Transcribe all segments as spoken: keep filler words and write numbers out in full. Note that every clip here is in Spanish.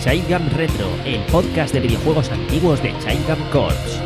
Childgam Retro, el podcast de videojuegos antiguos de Childgam Corps.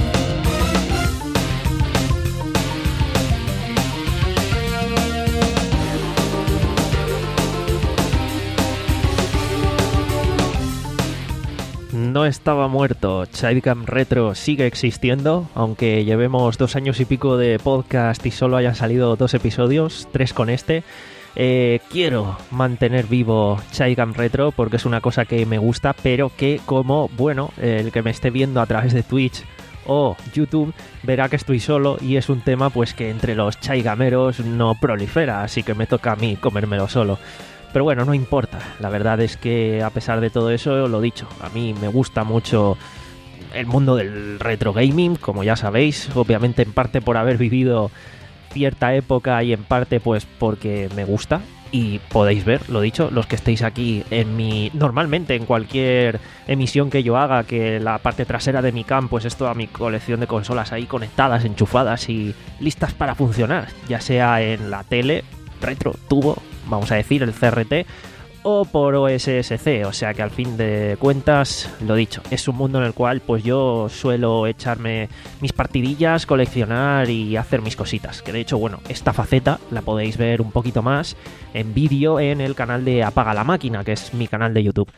No estaba muerto, Childgam Retro sigue existiendo, aunque llevemos dos años y pico de podcast y solo hayan salido dos episodios, tres con este. Eh, quiero mantener vivo Childgam Retro porque es una cosa que me gusta, pero que como, bueno, el que me esté viendo a través de Twitch o YouTube verá que estoy solo y es un tema pues que entre los Childgameros no prolifera, así que me toca a mí comérmelo solo. Pero bueno, no importa, la verdad es que a pesar de todo eso, lo dicho, a mí me gusta mucho el mundo del retro gaming, como ya sabéis, obviamente en parte por haber vivido cierta época y en parte pues porque me gusta. Y podéis ver, lo dicho, los que estéis aquí en mi... Normalmente en cualquier emisión que yo haga, que la parte trasera de mi cam pues es toda mi colección de consolas ahí conectadas, enchufadas y listas para funcionar, ya sea en la tele, retro, tubo, vamos a decir, el C R T, o por O S S C, o sea que al fin de cuentas, lo dicho, es un mundo en el cual pues yo suelo echarme mis partidillas, coleccionar y hacer mis cositas, que de hecho, bueno, esta faceta la podéis ver un poquito más en vídeo en el canal de Apaga la Máquina, que es mi canal de YouTube.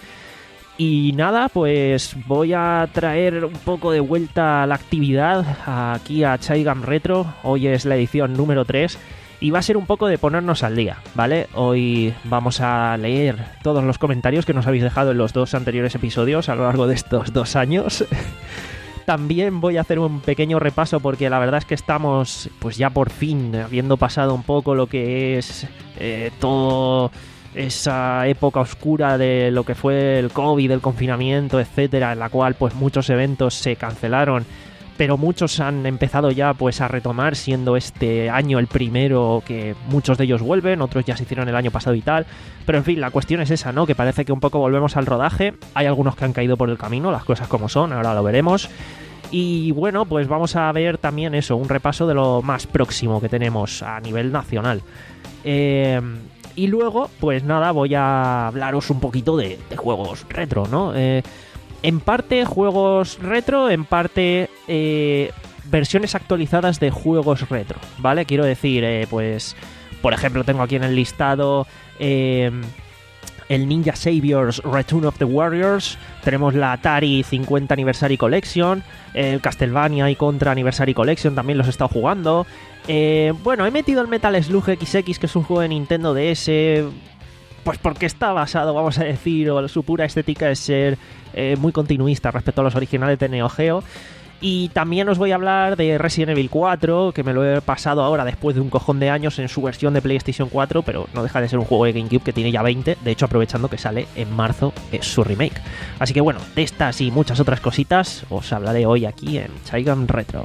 Y nada, pues voy a traer un poco de vuelta a la actividad aquí a Childgam Retro. Hoy es la edición número tres. Y va a ser un poco de ponernos al día, ¿vale? Hoy vamos a leer todos los comentarios que nos habéis dejado en los dos anteriores episodios a lo largo de estos dos años. También voy a hacer un pequeño repaso porque la verdad es que estamos, pues ya por fin, habiendo pasado un poco lo que es eh, todo esa época oscura de lo que fue el COVID, el confinamiento, etcétera, en la cual pues muchos eventos se cancelaron, pero muchos han empezado ya pues a retomar, siendo este año el primero que muchos de ellos vuelven, otros ya se hicieron el año pasado y tal, pero en fin, la cuestión es esa, ¿no? Que parece que un poco volvemos al rodaje, hay algunos que han caído por el camino, las cosas como son, ahora lo veremos, y bueno, pues vamos a ver también eso, un repaso de lo más próximo que tenemos a nivel nacional. Eh... Y luego, pues nada, voy a hablaros un poquito de, de juegos retro, ¿no? Eh... En parte juegos retro, en parte eh, versiones actualizadas de juegos retro, ¿vale? Quiero decir, eh, pues, por ejemplo, tengo aquí en el listado eh, el Ninja Saviors Return of the Warriors, tenemos la Atari cincuenta Anniversary Collection, el Castlevania y Contra Anniversary Collection, también los he estado jugando. Eh, bueno, he metido el Metal Slug X X, que es un juego de Nintendo D S... Pues porque está basado, vamos a decir, o su pura estética es ser eh, muy continuista respecto a los originales de Neo Geo. Y también os voy a hablar de Resident Evil cuatro, que me lo he pasado ahora después de un cojón de años en su versión de PlayStation cuatro, pero no deja de ser un juego de GameCube que tiene ya veinte, de hecho aprovechando que sale en marzo es su remake. Así que bueno, de estas y muchas otras cositas os hablaré hoy aquí en Childgam Retro.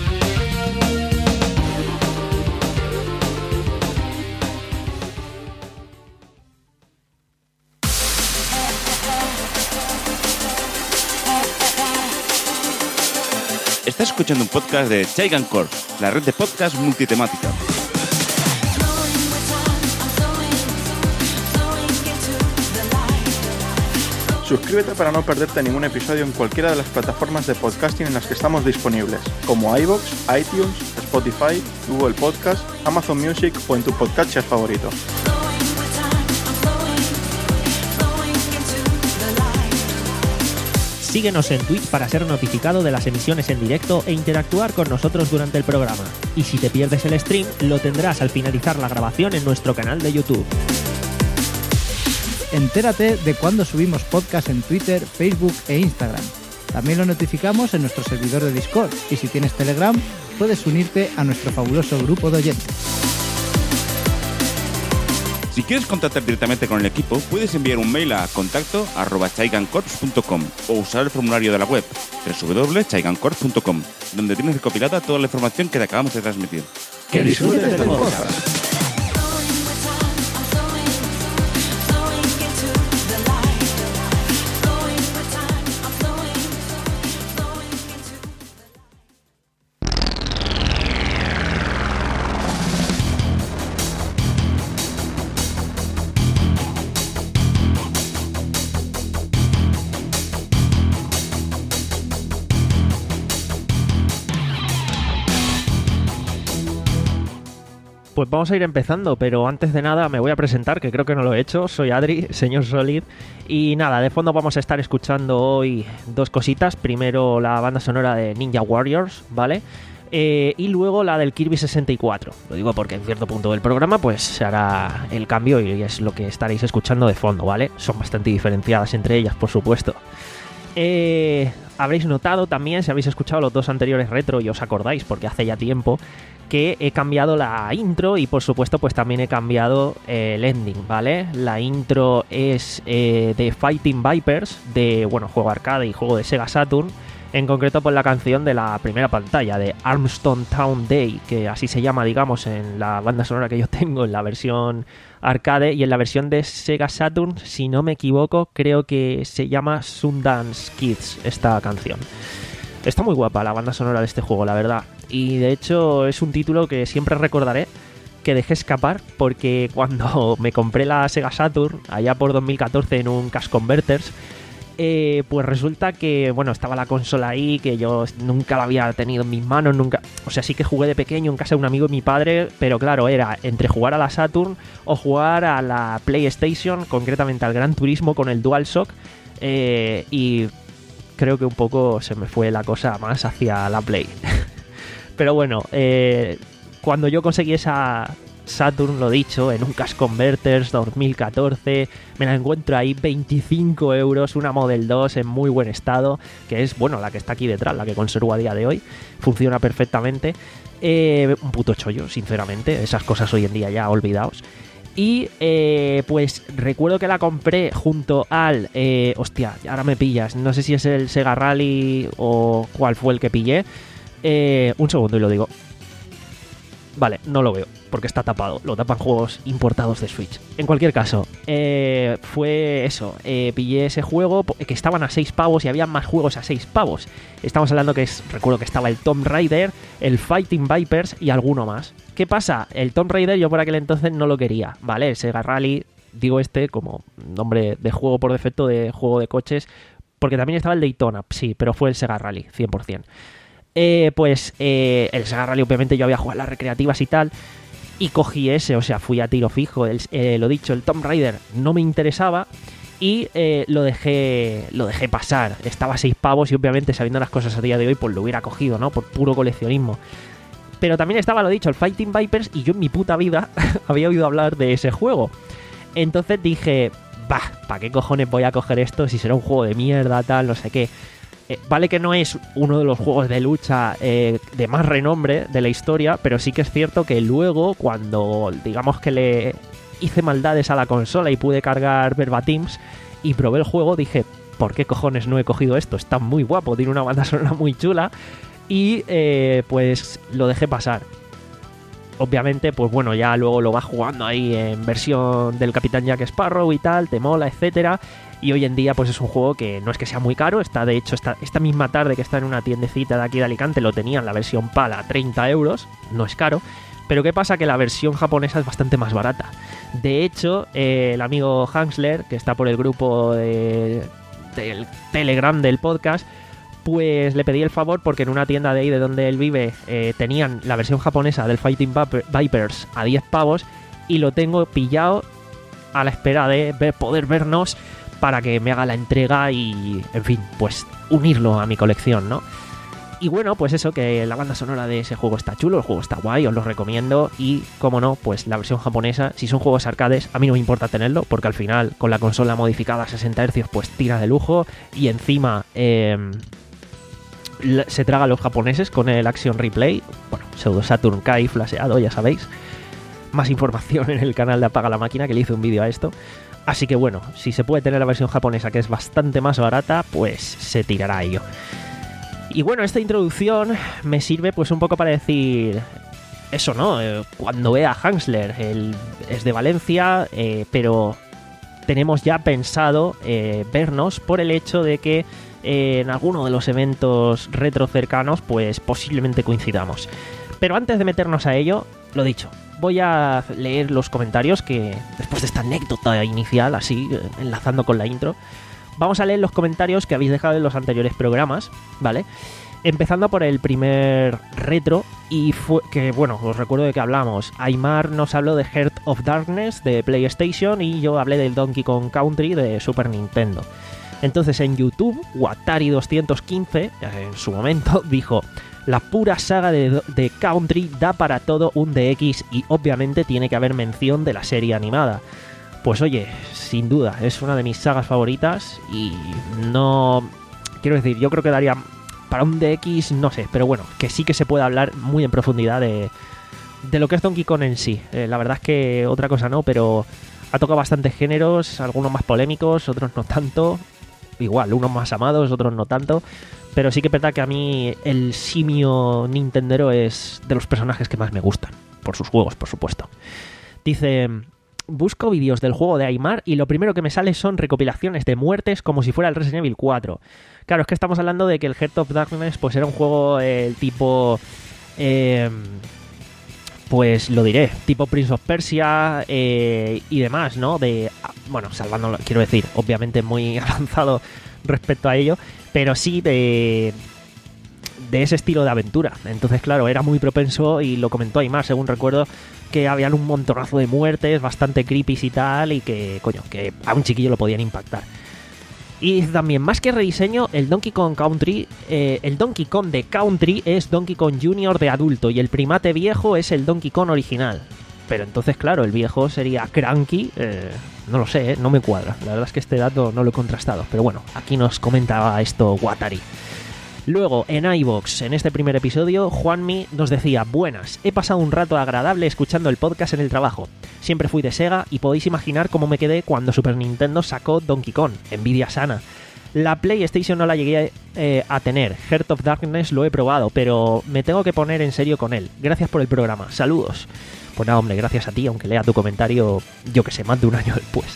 Estás escuchando un podcast de Childgam Corps, la red de podcast multitemática. Suscríbete para no perderte ningún episodio en cualquiera de las plataformas de podcasting en las que estamos disponibles, como iVoox, iTunes, Spotify, Google Podcast, Amazon Music o en tu podcatcher favorito. Síguenos en Twitch para ser notificado de las emisiones en directo e interactuar con nosotros durante el programa. Y si te pierdes el stream, lo tendrás al finalizar la grabación en nuestro canal de YouTube. Entérate de cuando subimos podcast en Twitter, Facebook e Instagram. También lo notificamos en nuestro servidor de Discord y si tienes Telegram, puedes unirte a nuestro fabuloso grupo de oyentes. Si quieres contactar directamente con el equipo, puedes enviar un mail a contacto arroba childgamcorps punto com o usar el formulario de la web doble u doble u doble u punto childgamcorps punto com, donde tienes recopilada toda la información que te acabamos de transmitir. ¡Que disfrutes del podcast! Pues vamos a ir empezando, pero antes de nada me voy a presentar, que creo que no lo he hecho. Soy Adri, señor Solid. Y nada, de fondo vamos a estar escuchando hoy dos cositas. Primero la banda sonora de Ninja Warriors, ¿vale? Eh, y luego la del Kirby sesenta y cuatro. Lo digo porque en cierto punto del programa pues se hará el cambio y es lo que estaréis escuchando de fondo, ¿vale? Son bastante diferenciadas entre ellas, por supuesto. Eh, habréis notado también, si habéis escuchado los dos anteriores retro y os acordáis, porque hace ya tiempo, que he cambiado la intro y por supuesto pues también he cambiado eh, el ending, ¿vale? La intro es eh, de Fighting Vipers, de, bueno, juego arcade y juego de Sega Saturn, en concreto por la canción de la primera pantalla, de Armstrong Town Day, que así se llama, digamos, en la banda sonora que yo tengo, en la versión arcade, y en la versión de Sega Saturn, si no me equivoco, creo que se llama Sundance Kids, esta canción. Está muy guapa la banda sonora de este juego, la verdad. Y de hecho es un título que siempre recordaré, que dejé escapar, porque cuando me compré la Sega Saturn, allá por dos mil catorce en un Cash Converters, eh, pues resulta que, bueno, estaba la consola ahí, que yo nunca la había tenido en mis manos, nunca... O sea, sí que jugué de pequeño en casa de un amigo de mi padre, pero claro, era entre jugar a la Saturn o jugar a la PlayStation, concretamente al Gran Turismo con el DualShock, eh, y creo que un poco se me fue la cosa más hacia la Play. Pero bueno, eh, cuando yo conseguí esa Saturn, lo dicho, en un Cash Converters dos mil catorce, me la encuentro ahí, veinticinco euros, una Model dos en muy buen estado, que es, bueno, la que está aquí detrás, la que conservo a día de hoy, funciona perfectamente. Eh, un puto chollo, sinceramente, esas cosas hoy en día ya olvidaos. Y eh, pues recuerdo que la compré junto al... Eh, hostia, ahora me pillas, no sé si es el Sega Rally o cuál fue el que pillé. Eh, un segundo y lo digo. Vale, no lo veo, porque está tapado. Lo tapan juegos importados de Switch. En cualquier caso, eh, fue eso. Eh, pillé ese juego que estaban a seis pavos y había más juegos a seis pavos. Estamos hablando que es... Recuerdo que estaba el Tomb Raider, el Fighting Vipers y alguno más. ¿Qué pasa? El Tomb Raider yo por aquel entonces no lo quería, ¿vale? El Sega Rally, digo este como nombre de juego por defecto, de juego de coches, porque también estaba el Daytona, sí, pero fue el Sega Rally, cien por ciento. Eh, pues eh, el Sega Rally, obviamente yo había jugado las recreativas y tal, y cogí ese, o sea, fui a tiro fijo. El, eh, lo dicho, el Tomb Raider no me interesaba y eh, lo dejé lo dejé pasar. Estaba a seis pavos y obviamente, sabiendo las cosas a día de hoy, pues lo hubiera cogido, ¿no? Por puro coleccionismo. Pero también estaba, lo dicho, el Fighting Vipers, y yo en mi puta vida había oído hablar de ese juego. Entonces dije, bah, ¿para qué cojones voy a coger esto si será un juego de mierda, tal, no sé qué? Eh, vale que no es uno de los juegos de lucha eh, de más renombre de la historia, pero sí que es cierto que luego, cuando digamos que le hice maldades a la consola y pude cargar verbatims y probé el juego, dije, ¿por qué cojones no he cogido esto? Está muy guapo, tiene una banda sonora muy chula, y eh, pues lo dejé pasar. Obviamente, pues bueno, ya luego lo vas jugando ahí en versión del Capitán Jack Sparrow y tal, te mola, etcétera. Y hoy en día pues es un juego que no es que sea muy caro, está de hecho esta, esta misma tarde que está en una tiendecita de aquí de Alicante, lo tenían la versión PAL a treinta euros, no es caro. Pero ¿qué pasa? Que la versión japonesa es bastante más barata. De hecho, eh, el amigo Hansler, que está por el grupo de, del Telegram del podcast, pues le pedí el favor porque en una tienda de ahí de donde él vive eh, tenían la versión japonesa del Fighting Vipers a diez pavos y lo tengo pillado a la espera de ver, poder vernos para que me haga la entrega y, en fin, pues unirlo a mi colección, ¿no? Y bueno, pues eso, que la banda sonora de ese juego está chulo, el juego está guay, os lo recomiendo. Y, como no, pues la versión japonesa, si son juegos arcades, a mí no me importa tenerlo, porque al final, con la consola modificada a sesenta hercios, pues tira de lujo. Y encima, eh, se traga a los japoneses con el Action Replay. Bueno, Pseudo Saturn Kai flasheado, ya sabéis. Más información en el canal de Apaga la Máquina, que le hice un vídeo a esto. Así que bueno, si se puede tener la versión japonesa, que es bastante más barata, pues se tirará a ello. Y bueno, esta introducción me sirve pues un poco para decir eso, ¿no? Eh, cuando vea a Hansler, él es de Valencia, eh, pero tenemos ya pensado eh, vernos por el hecho de que eh, en alguno de los eventos retro cercanos pues posiblemente coincidamos. Pero antes de meternos a ello, lo dicho, voy a leer los comentarios que, después de esta anécdota inicial, así, enlazando con la intro, Vamos a leer los comentarios que habéis dejado en los anteriores programas, ¿vale? Empezando por el primer retro, y fue que, bueno, os recuerdo de que hablamos. Aymar nos habló de Heart of Darkness de PlayStation y yo hablé del Donkey Kong Country de Super Nintendo. Entonces en YouTube, Watari doscientos quince, en su momento, dijo: la pura saga de, de Country da para todo un D X y obviamente tiene que haber mención de la serie animada. Pues oye, sin duda, es una de mis sagas favoritas y no... Quiero decir, yo creo que daría... Para un D X, no sé, pero bueno, que sí que se puede hablar muy en profundidad de, de lo que es Donkey Kong en sí. Eh, la verdad es que otra cosa no, pero ha tocado bastantes géneros, algunos más polémicos, otros no tanto. Igual, unos más amados, otros no tanto. Pero sí que es verdad que a mí el simio nintendero es de los personajes que más me gustan. Por sus juegos, por supuesto. Dice... Busco vídeos del juego de Aymar y lo primero que me sale son recopilaciones de muertes como si fuera el Resident Evil cuatro. Claro, es que estamos hablando de que el Heart of Darkness pues era un juego el eh, tipo... Eh, pues lo diré, tipo Prince of Persia eh, y demás, ¿no? De, bueno, salvándolo, quiero decir, obviamente muy avanzado respecto a ello, pero sí de... de ese estilo de aventura. Entonces, claro, era muy propenso y lo comentó Aymar, según recuerdo, que habían un montonazo de muertes, bastante creepy y tal, y que, coño, que a un chiquillo lo podían impactar. Y también, más que rediseño, el Donkey Kong Country, eh, el Donkey Kong de Country es Donkey Kong Junior de adulto y el primate viejo es el Donkey Kong original. Pero entonces, claro, el viejo sería Cranky, eh, no lo sé, eh, no me cuadra. La verdad es que este dato no lo he contrastado, pero bueno, aquí nos comentaba esto Watari. Luego, en iVoox, en este primer episodio, Juanmi nos decía: buenas, he pasado un rato agradable escuchando el podcast en el trabajo. Siempre fui de Sega y podéis imaginar cómo me quedé cuando Super Nintendo sacó Donkey Kong, envidia sana. La PlayStation no la llegué eh, a tener, Heart of Darkness lo he probado, pero me tengo que poner en serio con él. Gracias por el programa, saludos. Pues nada, hombre, gracias a ti, aunque lea tu comentario, yo que sé, más de un año después.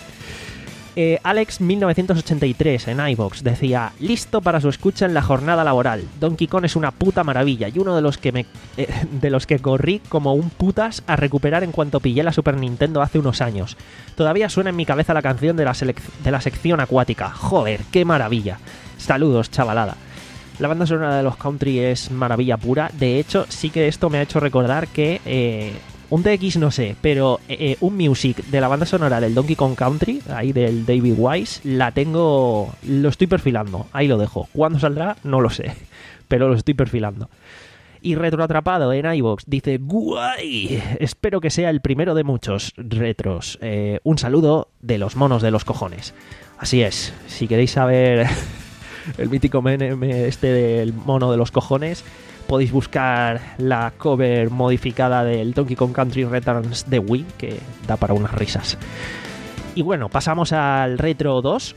Eh, Alex mil novecientos ochenta y tres en iVoox decía: listo para su escucha en la jornada laboral. Donkey Kong es una puta maravilla y uno de los que me eh, de los que corrí como un putas a recuperar en cuanto pillé la Super Nintendo hace unos años. Todavía suena en mi cabeza la canción de la, selec- de la sección acuática. Joder, qué maravilla. Saludos, chavalada. La banda sonora de los Country es maravilla pura. De hecho, sí que esto me ha hecho recordar que... Eh, un D X no sé, pero eh, un music de la banda sonora del Donkey Kong Country, ahí del David Wise, la tengo, lo estoy perfilando, ahí lo dejo. ¿Cuándo saldrá? No lo sé, pero lo estoy perfilando. Y Retroatrapado en iVoox dice: guay, espero que sea el primero de muchos retros. Eh, un saludo de los monos de los cojones. Así es, si queréis saber el mítico meme este del mono de los cojones, podéis buscar la cover modificada del Donkey Kong Country Returns de Wii, que da para unas risas. Y bueno, pasamos al Retro dos,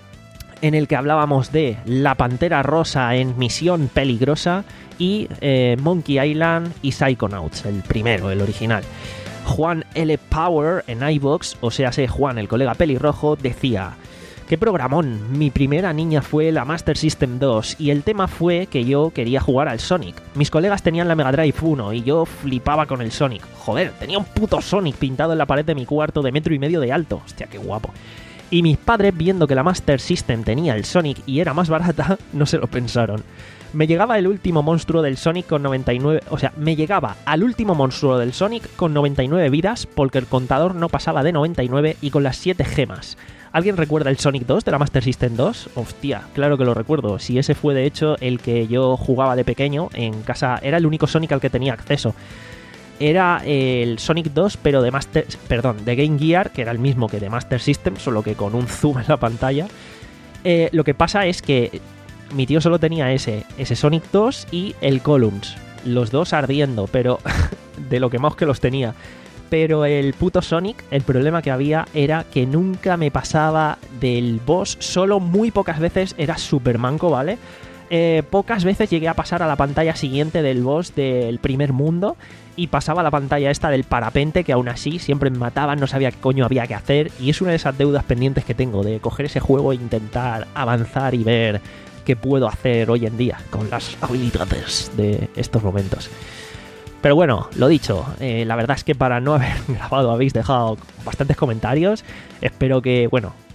en el que hablábamos de La Pantera Rosa en Misión Peligrosa y eh, Monkey Island y Psychonauts, el primero, el original. Juan L. Power en iVoox, o sea, sé Juan, el colega pelirrojo, decía: ¡qué programón! Mi primera niña fue la Master System dos y el tema fue que yo quería jugar al Sonic. Mis colegas tenían la Mega Drive uno y yo flipaba con el Sonic. Joder, tenía un puto Sonic pintado en la pared de mi cuarto de metro y medio de alto. Hostia, qué guapo. Y mis padres, viendo que la Master System tenía el Sonic y era más barata, no se lo pensaron. Me llegaba el último monstruo del Sonic con noventa y nueve... O sea, me llegaba al último monstruo del Sonic con noventa y nueve vidas porque el contador no pasaba de noventa y nueve y con las siete gemas. ¿Alguien recuerda el Sonic dos de la Master System dos? Hostia, claro que lo recuerdo. Si ese fue de hecho el que yo jugaba de pequeño en casa, era el único Sonic al que tenía acceso. Era el Sonic dos, pero de Master, perdón, de Game Gear, que era el mismo que de Master System, solo que con un zoom en la pantalla. Eh, lo que pasa es que mi tío solo tenía ese, ese Sonic dos y el Columns, los dos ardiendo, pero de lo que más que los tenía. Pero el puto Sonic, el problema que había era que nunca me pasaba del boss, solo muy pocas veces era super manco, ¿vale? Eh, pocas veces llegué a pasar a la pantalla siguiente del boss del primer mundo y pasaba a la pantalla esta del parapente, que aún así siempre me mataban, no sabía qué coño había que hacer, y es una de esas deudas pendientes que tengo, de coger ese juego e intentar avanzar y ver qué puedo hacer hoy en día con las habilidades de estos momentos. Pero bueno, lo dicho, eh, la verdad es que para no haber grabado habéis dejado bastantes comentarios. Espero que, bueno,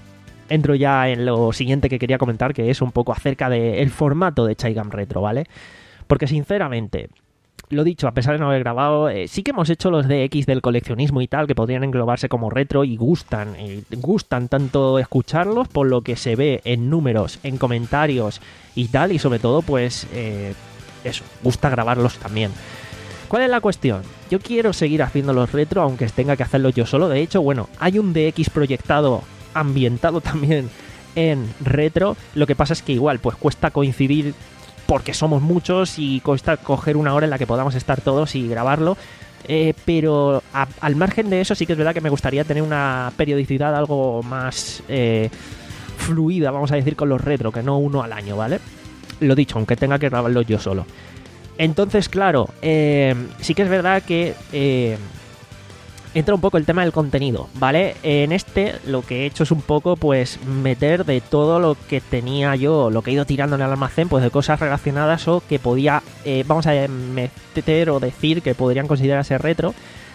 entro ya en lo siguiente que quería comentar, que es un poco acerca del formato de Chaigam Retro, ¿vale? Porque sinceramente, lo dicho, a pesar de no haber grabado, eh, sí que hemos hecho los D X del coleccionismo y tal, que podrían englobarse como retro y gustan, y gustan tanto escucharlos por lo que se ve en números, en comentarios y tal, y sobre todo, pues, eh, eso, gusta grabarlos también. ¿Cuál es la cuestión? Yo quiero seguir haciendo los retro, aunque tenga que hacerlos yo solo. De hecho, bueno, hay un D X proyectado, ambientado también en retro. Lo que pasa es que igual, pues cuesta coincidir porque somos muchos y cuesta coger una hora en la que podamos estar todos y grabarlo. Eh, pero a, al margen de eso, sí que es verdad que me gustaría tener una periodicidad algo más eh, fluida, vamos a decir, con los retro, que no uno al año, ¿vale? Lo dicho, aunque tenga que grabarlos yo solo. Entonces, claro, eh, sí que es verdad que eh, entra un poco el tema del contenido, ¿vale? En este lo que he hecho es un poco, pues, meter de todo lo que tenía yo, lo que he ido tirando en el almacén, pues de cosas relacionadas o que podía, eh, vamos a meter o decir que podrían considerarse retro,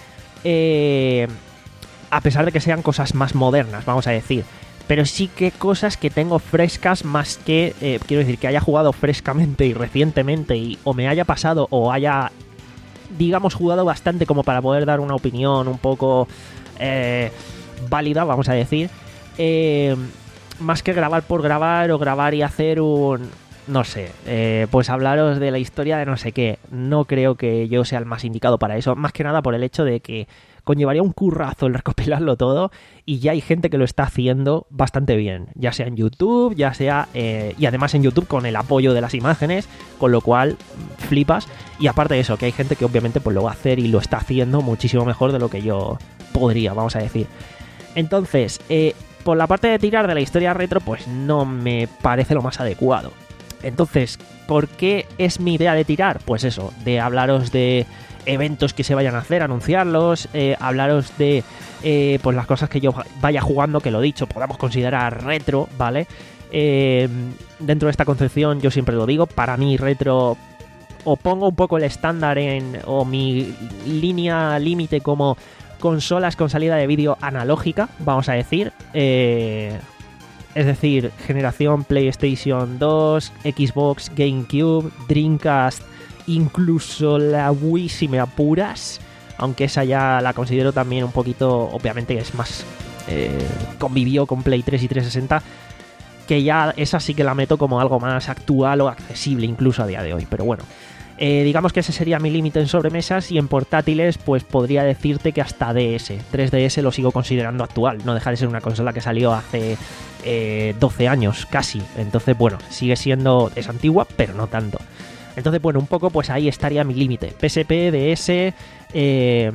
eh, a pesar de que sean cosas más modernas, vamos a decir. Pero sí que cosas que tengo frescas más que, eh, quiero decir, que haya jugado frescamente y recientemente y o me haya pasado o haya, digamos, jugado bastante como para poder dar una opinión un poco eh, válida, vamos a decir. Eh, más que grabar por grabar o grabar y hacer un... no sé, eh, pues hablaros de la historia de no sé qué. No creo que yo sea el más indicado para eso, más que nada por el hecho de que conllevaría un currazo el recopilarlo todo y ya hay gente que lo está haciendo bastante bien, ya sea en YouTube, ya sea... Eh, y además en YouTube con el apoyo de las imágenes, con lo cual flipas. Y aparte de eso, que hay gente que obviamente pues lo va a hacer y lo está haciendo muchísimo mejor de lo que yo podría, vamos a decir. Entonces, eh, por la parte de tirar de la historia retro, pues no me parece lo más adecuado. Entonces, ¿por qué es mi idea de tirar? Pues eso, de hablaros de eventos que se vayan a hacer, anunciarlos, eh, hablaros de eh, pues las cosas que yo vaya jugando, que lo dicho, podamos considerar retro, ¿vale? Eh, dentro de esta concepción, yo siempre lo digo, para mí retro, o pongo un poco el estándar en, o mi línea límite como consolas con salida de vídeo analógica, vamos a decir, eh... es decir, generación PlayStation dos, Xbox, GameCube, Dreamcast, incluso la Wii si me apuras, aunque esa ya la considero también un poquito, obviamente es más, eh, convivió con Play tres y trescientos sesenta, que ya esa sí que la meto como algo más actual o accesible incluso a día de hoy, pero bueno. Eh, digamos que ese sería mi límite en sobremesas y en portátiles pues podría decirte que hasta D S, tres D S lo sigo considerando actual, no deja de ser una consola que salió hace eh, doce años casi, entonces bueno, sigue siendo, es antigua pero no tanto. Entonces bueno, un poco pues ahí estaría mi límite, P S P, D S eh,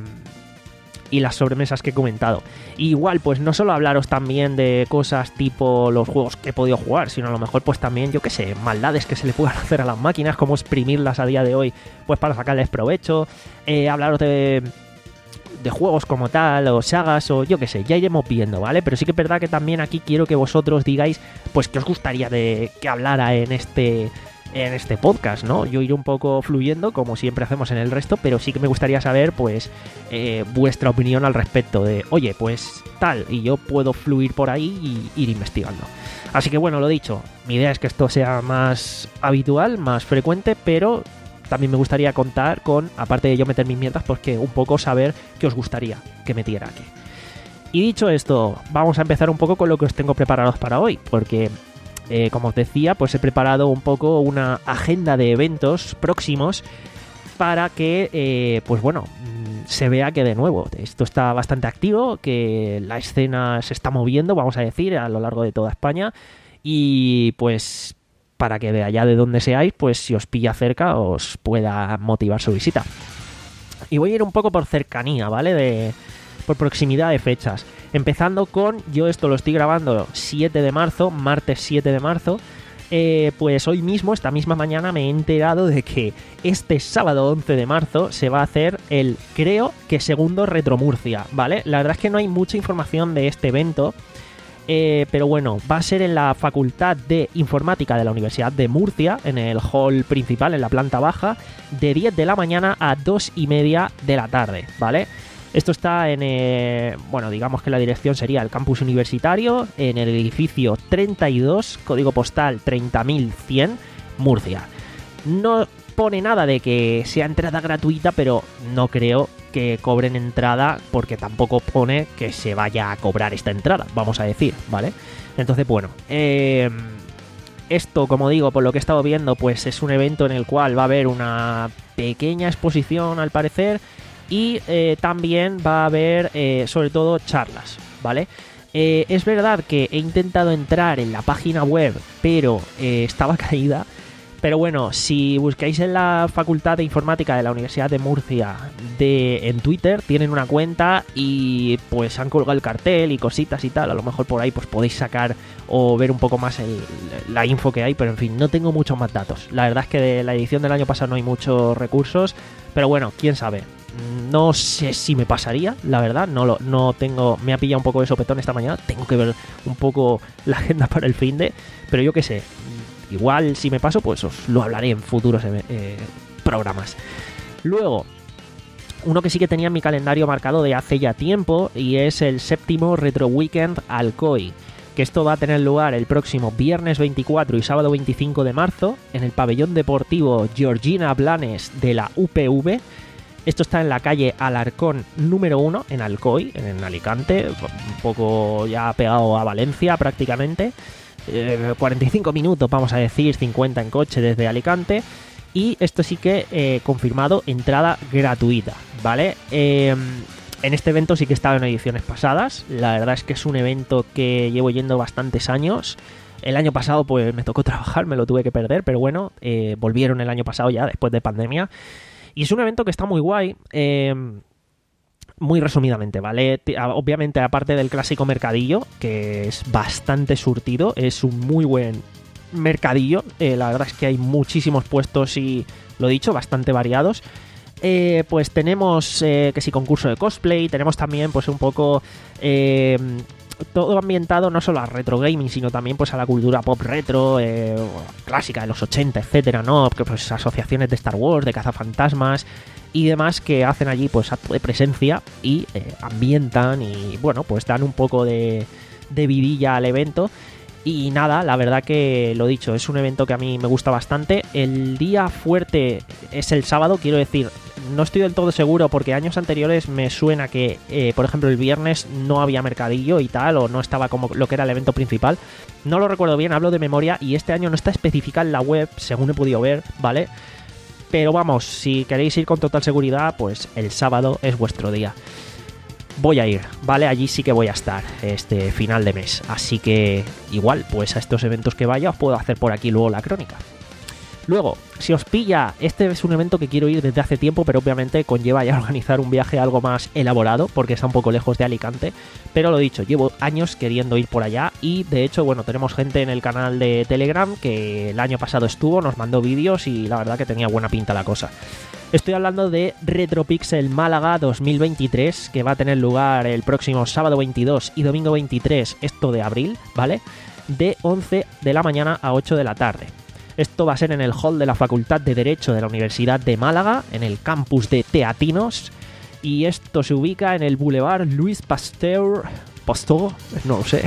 y las sobremesas que he comentado. Y igual pues no solo hablaros también de cosas tipo los juegos que he podido jugar, sino a lo mejor pues también, yo qué sé, maldades que se le puedan hacer a las máquinas, cómo exprimirlas a día de hoy pues para sacarles provecho, eh, hablaros de, de juegos como tal, o sagas, o yo qué sé, ya iremos viendo, ¿vale? Pero sí que es verdad que también aquí quiero que vosotros digáis pues qué os gustaría de que hablara en este... en este podcast, ¿no? Yo iré un poco fluyendo, como siempre hacemos en el resto, pero sí que me gustaría saber, pues, eh, vuestra opinión al respecto de, oye, pues, tal, y yo puedo fluir por ahí y ir investigando. Así que, bueno, lo dicho, mi idea es que esto sea más habitual, más frecuente, pero también me gustaría contar con, aparte de yo meter mis mierdas, pues que un poco saber qué os gustaría que metiera aquí. Y dicho esto, vamos a empezar un poco con lo que os tengo preparados para hoy, porque... Eh, como os decía, pues he preparado un poco una agenda de eventos próximos para que, eh, pues bueno, se vea que de nuevo esto está bastante activo, que la escena se está moviendo, vamos a decir, a lo largo de toda España y pues para que de allá de donde seáis, pues si os pilla cerca os pueda motivar su visita. Y voy a ir un poco por cercanía, ¿vale? De... por proximidad de fechas, empezando con, yo esto lo estoy grabando siete de marzo, martes siete de marzo, eh, pues hoy mismo, esta misma mañana me he enterado de que este sábado once de marzo se va a hacer el, creo que segundo Retro Murcia, ¿vale? La verdad es que no hay mucha información de este evento, eh, pero bueno, va a ser en la Facultad de Informática de la Universidad de Murcia, en el hall principal, en la planta baja, de diez de la mañana a dos y media de la tarde, ¿vale? Esto está en, eh, bueno, digamos que la dirección sería el campus universitario, en el edificio treinta y dos, código postal treinta mil cien, Murcia. No pone nada de que sea entrada gratuita, pero no creo que cobren entrada, porque tampoco pone que se vaya a cobrar esta entrada, vamos a decir, ¿vale? Entonces, bueno, eh, esto, como digo, por lo que he estado viendo, pues es un evento en el cual va a haber una pequeña exposición, al parecer, y eh, también va a haber, eh, sobre todo, charlas, ¿vale? Eh, es verdad que he intentado entrar en la página web, pero eh, estaba caída. Pero bueno, si buscáis en la Facultad de Informática de la Universidad de Murcia de, en Twitter, tienen una cuenta y pues han colgado el cartel y cositas y tal. A lo mejor por ahí pues podéis sacar o ver un poco más el, la info que hay, pero en fin, no tengo muchos más datos. La verdad es que de la edición del año pasado no hay muchos recursos, pero bueno, quién sabe. No sé si me pasaría, la verdad, no lo, no tengo, me ha pillado un poco de sopetón esta mañana, tengo que ver un poco la agenda para el finde, pero yo qué sé. Igual si me paso, pues os lo hablaré en futuros eh, programas. Luego, uno que sí que tenía en mi calendario marcado de hace ya tiempo, y es el séptimo Retro Weekend Alcoy, que esto va a tener lugar el próximo viernes veinticuatro y sábado veinticinco de marzo en el pabellón deportivo Georgina Blanes de la U P V. Esto está en la calle Alarcón número uno, en Alcoy, en Alicante, un poco ya pegado a Valencia prácticamente. Eh, cuarenta y cinco minutos, vamos a decir, cincuenta en coche desde Alicante. Y esto sí que eh, confirmado, entrada gratuita, ¿vale? Eh, en este evento sí que he estado en ediciones pasadas. La verdad es que es un evento que llevo yendo bastantes años. El año pasado pues me tocó trabajar, me lo tuve que perder, pero bueno, eh, volvieron el año pasado ya, después de pandemia. Y es un evento que está muy guay. Eh, Muy resumidamente, ¿vale? Obviamente, aparte del clásico mercadillo, que es bastante surtido, es un muy buen mercadillo. Eh, la verdad es que hay muchísimos puestos y, lo dicho, bastante variados. Eh, pues tenemos eh, que sí, concurso de cosplay, tenemos también pues un poco eh, todo ambientado no solo a retro gaming, sino también pues a la cultura pop retro, eh, clásica de los ochenta, etcétera, ¿no? Que pues asociaciones de Star Wars, de cazafantasmas y demás que hacen allí pues acto de presencia y eh, ambientan y bueno, pues dan un poco de, de vidilla al evento. Y nada, la verdad que lo dicho, es un evento que a mí me gusta bastante. El día fuerte es el sábado, quiero decir, no estoy del todo seguro porque años anteriores me suena que, eh, por ejemplo, el viernes no había mercadillo y tal, o no estaba como lo que era el evento principal. No lo recuerdo bien, hablo de memoria, y este año no está especificado en la web, según he podido ver, ¿vale? Pero vamos, si queréis ir con total seguridad, pues el sábado es vuestro día. Voy a ir, ¿vale? Allí sí que voy a estar este final de mes. Así que igual, pues a estos eventos que vaya os puedo hacer por aquí luego la crónica. Luego, si os pilla, este es un evento que quiero ir desde hace tiempo, pero obviamente conlleva ya organizar un viaje algo más elaborado, porque está un poco lejos de Alicante. Pero lo dicho, llevo años queriendo ir por allá y de hecho, bueno, tenemos gente en el canal de Telegram que el año pasado estuvo, nos mandó vídeos y la verdad que tenía buena pinta la cosa. Estoy hablando de Retropixel Málaga dos mil veintitrés, que va a tener lugar el próximo sábado veintidós y domingo veintitrés, esto de abril, ¿vale? De once de la mañana a ocho de la tarde. Esto va a ser en el hall de la Facultad de Derecho de la Universidad de Málaga, en el campus de Teatinos, y esto se ubica en el Boulevard Luis Pasteur, Pasteur, no lo sé,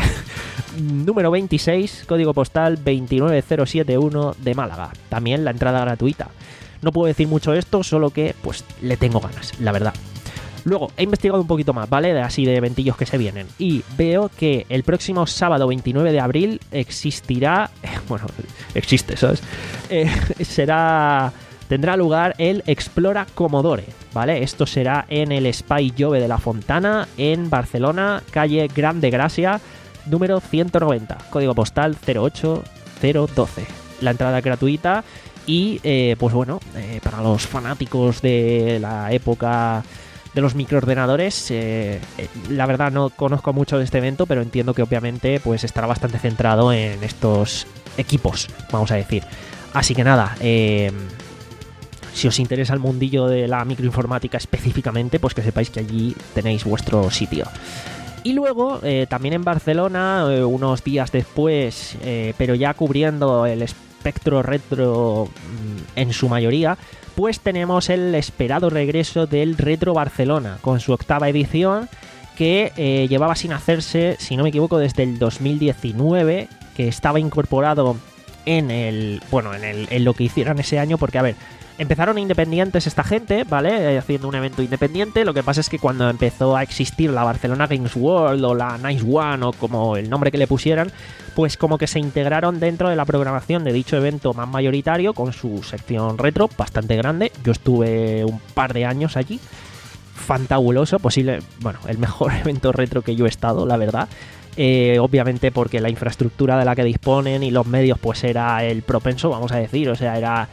número veintiséis, código postal veintinueve cero setenta y uno de Málaga. También la entrada gratuita. No puedo decir mucho esto, solo que pues le tengo ganas, la verdad. Luego, he investigado un poquito más, ¿vale? De así de eventillos que se vienen. Y veo que el próximo sábado veintinueve de abril existirá... Bueno, existe, ¿sabes? Eh, será... Tendrá lugar el Explora Commodore, ¿vale? Esto será en el Espai Jove de la Fontana, en Barcelona, calle Gran de Gracia, número ciento noventa, código postal cero ocho cero doce. La entrada es gratuita y, eh, pues bueno, eh, para los fanáticos de la época de los microordenadores, eh, eh, la verdad no conozco mucho de este evento, pero entiendo que obviamente pues estará bastante centrado en estos equipos, vamos a decir. Así que nada, eh, si os interesa el mundillo de la microinformática específicamente, pues que sepáis que allí tenéis vuestro sitio. Y luego, eh, también en Barcelona, eh, unos días después, eh, pero ya cubriendo el espectro retro en su mayoría, pues tenemos el esperado regreso del Retro Barcelona, con su octava edición, que eh, llevaba sin hacerse, si no me equivoco, desde el dos mil diecinueve, que estaba incorporado en el bueno en, el, en lo que hicieron ese año, porque a ver, empezaron independientes esta gente, ¿vale? Eh, haciendo un evento independiente. Lo que pasa es que cuando empezó a existir la Barcelona Games World o la Nice One o como el nombre que le pusieran, pues como que se integraron dentro de la programación de dicho evento más mayoritario, con su sección retro bastante grande. Yo estuve un par de años allí. Fantabuloso, posible, bueno, el mejor evento retro que yo he estado, la verdad. Eh, obviamente porque la infraestructura de la que disponen y los medios pues era el propenso, vamos a decir, o sea, era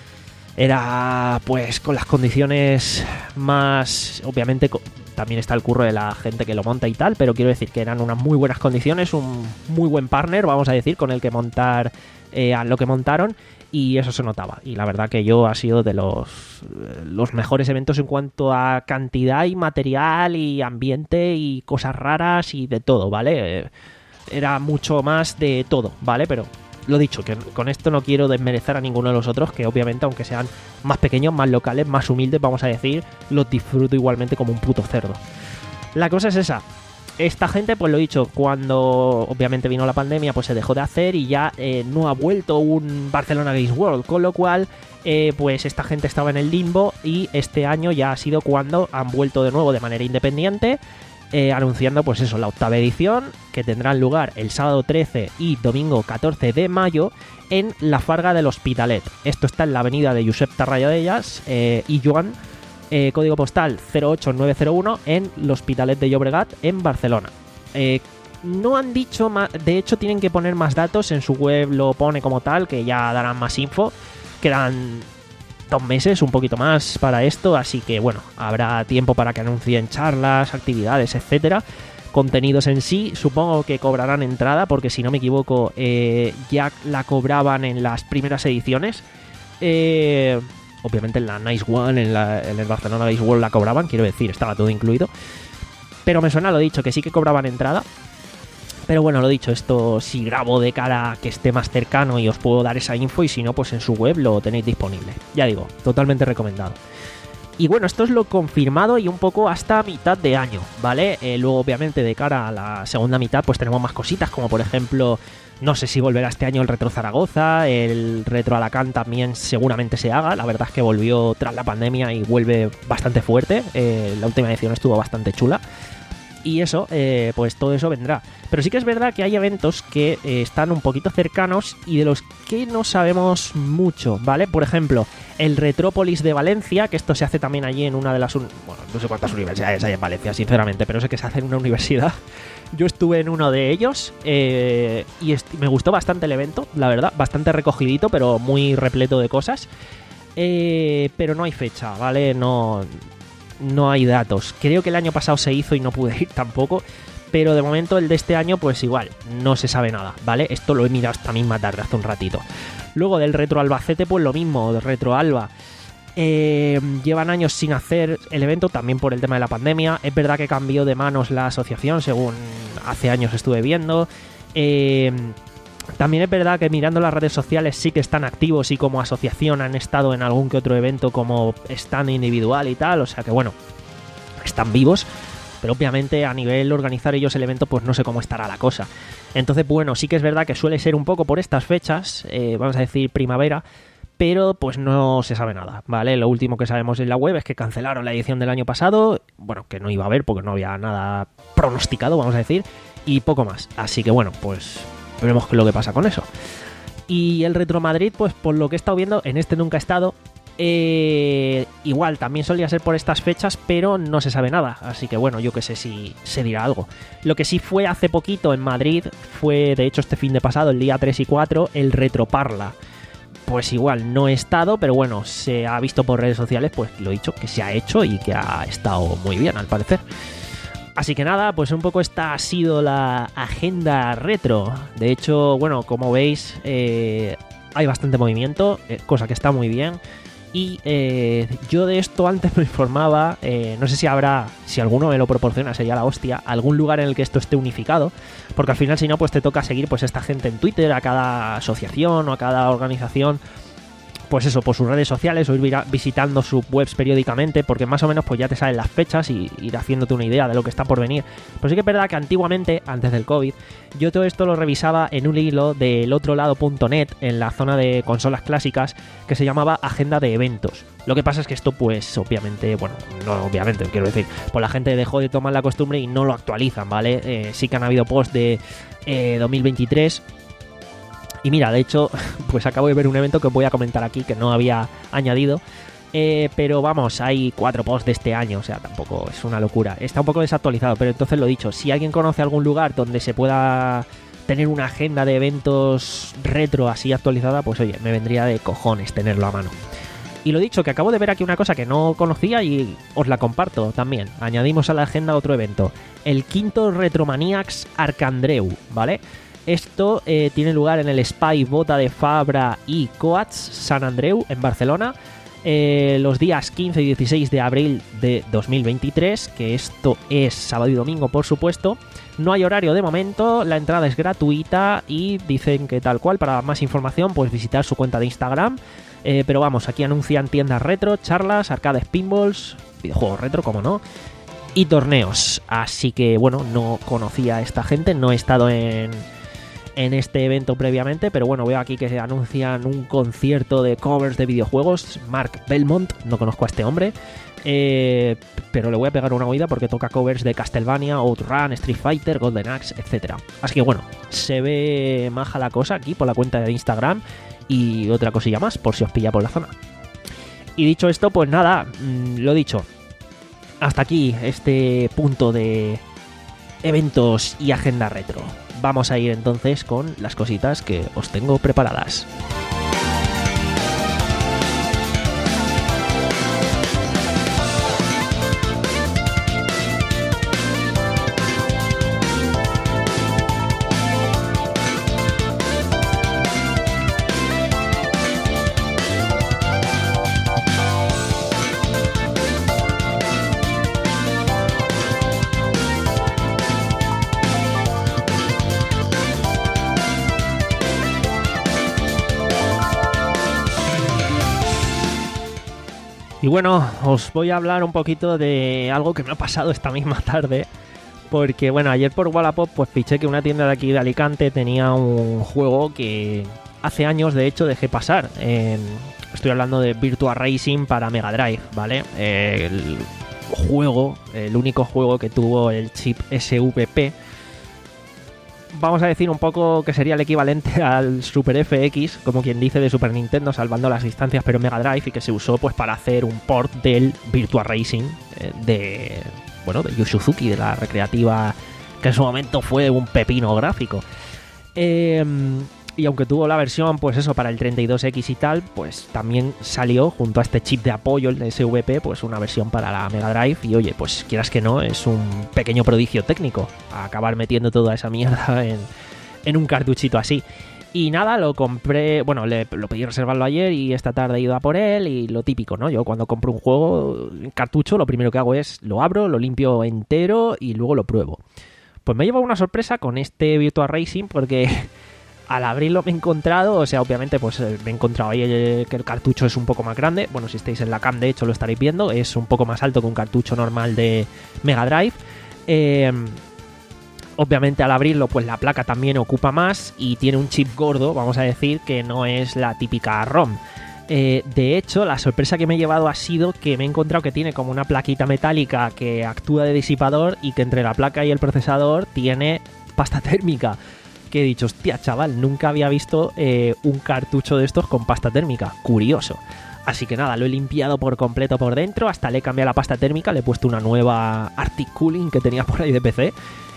era pues con las condiciones más, obviamente también está el curro de la gente que lo monta y tal, pero quiero decir que eran unas muy buenas condiciones, un muy buen partner, vamos a decir, con el que montar eh, a lo que montaron. Y eso se notaba. Y la verdad que yo ha sido de los, los mejores eventos en cuanto a cantidad y material y ambiente y cosas raras y de todo, ¿vale? Era mucho más de todo, ¿vale? Pero lo dicho, que con esto no quiero desmerecer a ninguno de los otros, que obviamente, aunque sean más pequeños, más locales, más humildes, vamos a decir, los disfruto igualmente como un puto cerdo. La cosa es esa. Esta gente, pues lo he dicho, cuando obviamente vino la pandemia, pues se dejó de hacer y ya eh, no ha vuelto un Barcelona Games World, con lo cual, eh, pues esta gente estaba en el limbo y este año ya ha sido cuando han vuelto de nuevo de manera independiente, eh, anunciando pues eso, la octava edición, que tendrán lugar el sábado trece y domingo catorce de mayo en la Farga del Hospitalet. Esto está en la avenida de Josep Tarradellas eh, y Joan, Eh, código postal cero ocho nueve cero uno en l'Hospitalet de Llobregat, en Barcelona. Eh, no han dicho más, de hecho tienen que poner más datos, en su web lo pone como tal, que ya darán más info. Quedan dos meses, un poquito más para esto, así que bueno, habrá tiempo para que anuncien charlas, actividades, etcétera. Contenidos en sí, supongo que cobrarán entrada, porque si no me equivoco eh, ya la cobraban en las primeras ediciones. Eh... Obviamente en la Nice One, en, la, en el Barcelona Games World la cobraban, quiero decir, estaba todo incluido. Pero me suena lo dicho, que sí que cobraban entrada. Pero bueno, lo dicho, esto si grabo de cara a que esté más cercano y os puedo dar esa info, y si no, pues en su web lo tenéis disponible. Ya digo, totalmente recomendado. Y bueno, esto es lo confirmado y un poco hasta mitad de año, ¿vale? Eh, luego, obviamente, de cara a la segunda mitad, pues tenemos más cositas, como por ejemplo, no sé si volverá este año el Retro Zaragoza, el Retro Alacant también seguramente se haga. La verdad es que volvió tras la pandemia y vuelve bastante fuerte. Eh, la última edición estuvo bastante chula. Y eso, eh, pues todo eso vendrá. Pero sí que es verdad que hay eventos que eh, están un poquito cercanos y de los que no sabemos mucho, ¿vale? Por ejemplo, el Retrópolis de Valencia, que esto se hace también allí en una de las... Un... Bueno, no sé cuántas universidades hay en Valencia, sinceramente, pero sé que se hace en una universidad. Yo estuve en uno de ellos eh, y me gustó bastante el evento, la verdad. Bastante recogidito, pero muy repleto de cosas. Eh, pero no hay fecha, ¿vale? No... No hay datos. Creo que el año pasado se hizo y no pude ir tampoco, pero de momento el de este año pues igual, no se sabe nada, ¿vale? Esto lo he mirado esta misma tarde, hace un ratito. Luego del Retro Albacete pues lo mismo, del Retro Alba. Eh, llevan años sin hacer el evento, también por el tema de la pandemia. Es verdad que cambió de manos la asociación, según hace años estuve viendo. Eh... También es verdad que mirando las redes sociales sí que están activos y como asociación han estado en algún que otro evento como stand individual y tal, o sea que bueno, están vivos, pero obviamente a nivel organizar ellos el evento pues no sé cómo estará la cosa. Entonces bueno, sí que es verdad que suele ser un poco por estas fechas, eh, vamos a decir primavera, pero pues no se sabe nada, ¿vale? Lo último que sabemos en la web es que cancelaron la edición del año pasado, bueno, que no iba a haber porque no había nada pronosticado, vamos a decir, y poco más, así que bueno, pues... veremos qué es lo que pasa con eso. Y el Retro Madrid, pues por lo que he estado viendo, en este nunca he estado. Eh, igual, también solía ser por estas fechas, pero no se sabe nada. Así que bueno, yo que sé si se dirá algo. Lo que sí fue hace poquito en Madrid, fue de hecho este fin de pasado, el día tres y cuatro, el Retro Parla. Pues igual, no he estado, pero bueno, se ha visto por redes sociales, pues lo he dicho, que se ha hecho y que ha estado muy bien, al parecer. Así que nada, pues un poco esta ha sido la agenda retro. De hecho, bueno, como veis, eh, hay bastante movimiento, eh, cosa que está muy bien. Y eh, yo de esto antes me informaba, eh, no sé si habrá, si alguno me lo proporciona, sería la hostia, algún lugar en el que esto esté unificado, porque al final si no, pues te toca seguir pues esta gente en Twitter, a cada asociación o a cada organización, pues eso, por sus redes sociales o ir visitando sus webs periódicamente, porque más o menos pues ya te salen las fechas y ir haciéndote una idea de lo que está por venir. Pues sí que es verdad que antiguamente, antes del COVID, yo todo esto lo revisaba en un hilo del otro lado punto net, en la zona de consolas clásicas, que se llamaba Agenda de Eventos. Lo que pasa es que esto pues obviamente, bueno, no obviamente, quiero decir, pues la gente dejó de tomar la costumbre y no lo actualizan, ¿vale? Eh, sí que han habido posts de eh, dos mil veintitrés. Y mira, de hecho, pues acabo de ver un evento que os voy a comentar aquí, que no había añadido. Eh, pero vamos, hay cuatro posts de este año, o sea, tampoco es una locura. Está un poco desactualizado, pero entonces lo dicho, si alguien conoce algún lugar donde se pueda tener una agenda de eventos retro así actualizada, pues oye, me vendría de cojones tenerlo a mano. Y lo dicho, que acabo de ver aquí una cosa que no conocía y os la comparto también. Añadimos a la agenda otro evento, el quinto Retromaniacs Arcandreu, ¿vale? Esto eh, tiene lugar en el Espai Bota de Fabra i Coats Sant Andreu, en Barcelona, eh, los días quince y dieciséis de abril de dos mil veintitrés, que esto es sábado y domingo, por supuesto. No hay horario de momento, la entrada es gratuita y dicen que tal cual, para más información, pues visitar su cuenta de Instagram. Eh, pero vamos, aquí anuncian tiendas retro, charlas, arcades, pinballs, videojuegos retro, como no, y torneos. Así que, bueno, no conocía a esta gente, no he estado en... en este evento previamente, pero bueno, veo aquí que se anuncian un concierto de covers de videojuegos. Mark Belmont, no conozco a este hombre, eh, pero le voy a pegar una oída porque toca covers de Castlevania, Outrun, Street Fighter, Golden Axe, etcétera. Así que bueno, se ve maja la cosa aquí por la cuenta de Instagram y otra cosilla más por si os pilla por la zona. Y dicho esto, pues nada, mmm, lo dicho, hasta aquí este punto de eventos y agenda retro. Vamos a ir entonces con las cositas que os tengo preparadas. Y bueno, os voy a hablar un poquito de algo que me ha pasado esta misma tarde. Porque bueno, ayer por Wallapop pues fiché que una tienda de aquí de Alicante tenía un juego que hace años de hecho dejé pasar. En, estoy hablando de Virtua Racing para Mega Drive, ¿vale? Eh, el juego, el único juego que tuvo el chip S V P. Vamos a decir un poco que sería el equivalente al Super F X, como quien dice, de Super Nintendo, salvando las distancias, pero Mega Drive, y que se usó pues para hacer un port del Virtua Racing eh, de, bueno, de Yu Suzuki, de la recreativa, que en su momento fue un pepino gráfico. Eh, y aunque tuvo la versión, pues eso, para el treinta y dos equis y tal, pues también salió junto a este chip de apoyo, el S V P, pues una versión para la Mega Drive. Y oye, pues quieras que no, es un pequeño prodigio técnico acabar metiendo toda esa mierda en, en un cartuchito así. Y nada, lo compré, bueno, le, lo pedí reservarlo ayer y esta tarde he ido a por él. Y lo típico, ¿no? Yo cuando compro un juego, un cartucho, lo primero que hago es lo abro, lo limpio entero y luego lo pruebo. Pues me he llevado una sorpresa con este Virtua Racing porque al abrirlo me he encontrado, o sea, obviamente pues me he encontrado ahí el, que el cartucho es un poco más grande. Bueno, si estáis en la cam de hecho lo estaréis viendo, es un poco más alto que un cartucho normal de Mega Drive. Eh, obviamente al abrirlo pues la placa también ocupa más y tiene un chip gordo, vamos a decir, que no es la típica ROM. Eh, de hecho, la sorpresa que me he llevado ha sido que me he encontrado que tiene como una plaquita metálica que actúa de disipador y que entre la placa y el procesador tiene pasta térmica. Que he dicho, hostia, chaval, nunca había visto eh, un cartucho de estos con pasta térmica. Curioso. Así que nada, lo he limpiado por completo por dentro, hasta le he cambiado la pasta térmica, le he puesto una nueva Arctic Cooling que tenía por ahí de P C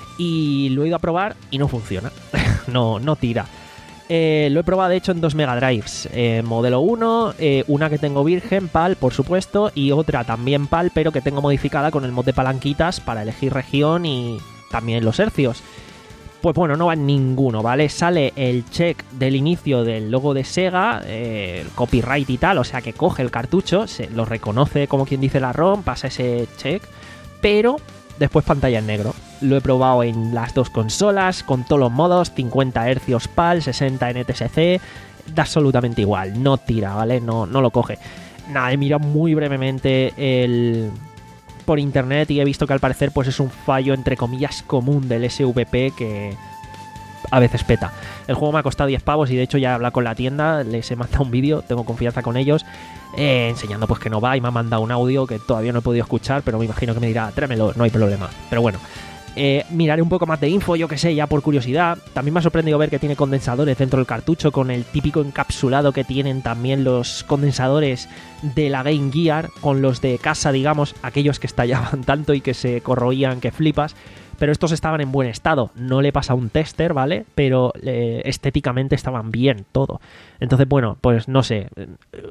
y lo he ido a probar y no funciona. no, no tira. Eh, lo he probado de hecho en dos Mega Drives, eh, modelo uno, eh, una que tengo virgen, PAL por supuesto, y otra también PAL pero que tengo modificada con el mod de palanquitas para elegir región y también los hercios. Pues bueno, no va en ninguno, ¿vale? Sale el check del inicio del logo de Sega, eh, el copyright y tal, o sea que coge el cartucho, se lo reconoce como quien dice la ROM, pasa ese check, pero después pantalla en negro. Lo he probado en las dos consolas, con todos los modos, cincuenta hercios PAL, sesenta N T S C, da absolutamente igual, no tira, ¿vale? No, no lo coge. Nada, he mirado muy brevemente el... por internet y he visto que al parecer pues es un fallo entre comillas común del S V P que a veces peta. El juego me ha costado diez pavos y de hecho ya he hablado con la tienda, les he mandado un vídeo, tengo confianza con ellos, eh, enseñando pues que no va, y me ha mandado un audio que todavía no he podido escuchar, pero me imagino que me dirá, tráemelo, no hay problema. Pero bueno, eh, miraré un poco más de info, yo que sé, ya por curiosidad. También me ha sorprendido ver que tiene condensadores dentro del cartucho, con el típico encapsulado que tienen también los condensadores de la Game Gear, con los de casa, digamos, aquellos que estallaban tanto y que se corroían que flipas. Pero estos estaban en buen estado, no le pasa a un tester, ¿vale? Pero eh, estéticamente estaban bien, todo. Entonces, bueno, pues no sé, eh,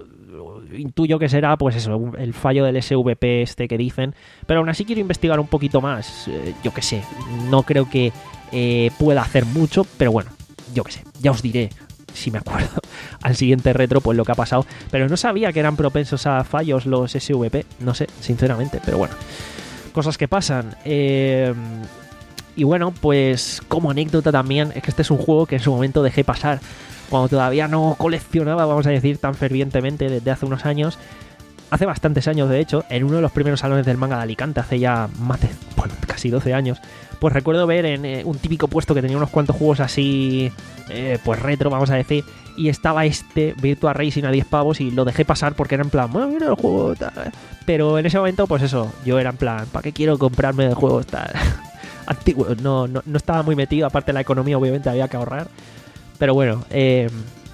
intuyo que será, pues eso, el fallo del S V P este que dicen, pero aún así quiero investigar un poquito más, eh, yo que sé, no creo que eh, pueda hacer mucho, pero bueno, yo que sé, ya os diré, si me acuerdo, al siguiente retro, pues lo que ha pasado, pero no sabía que eran propensos a fallos los S V P, no sé, sinceramente, pero bueno. Cosas que pasan. Eh, y bueno, pues como anécdota también, es que este es un juego que en su momento dejé pasar cuando todavía no coleccionaba, vamos a decir, tan fervientemente desde hace unos años. Hace bastantes años, de hecho, en uno de los primeros salones del manga de Alicante, hace ya más de, bueno, casi doce años, pues recuerdo ver en eh, un típico puesto que tenía unos cuantos juegos así, eh, pues retro, vamos a decir, y estaba este Virtua Racing a diez pavos y lo dejé pasar porque era en plan, bueno, mira el juego, tal. Pero en ese momento, pues eso, yo era en plan, ¿para qué quiero comprarme de juegos tal antiguos? No, no, no estaba muy metido, aparte de la economía, obviamente había que ahorrar. Pero bueno, eh,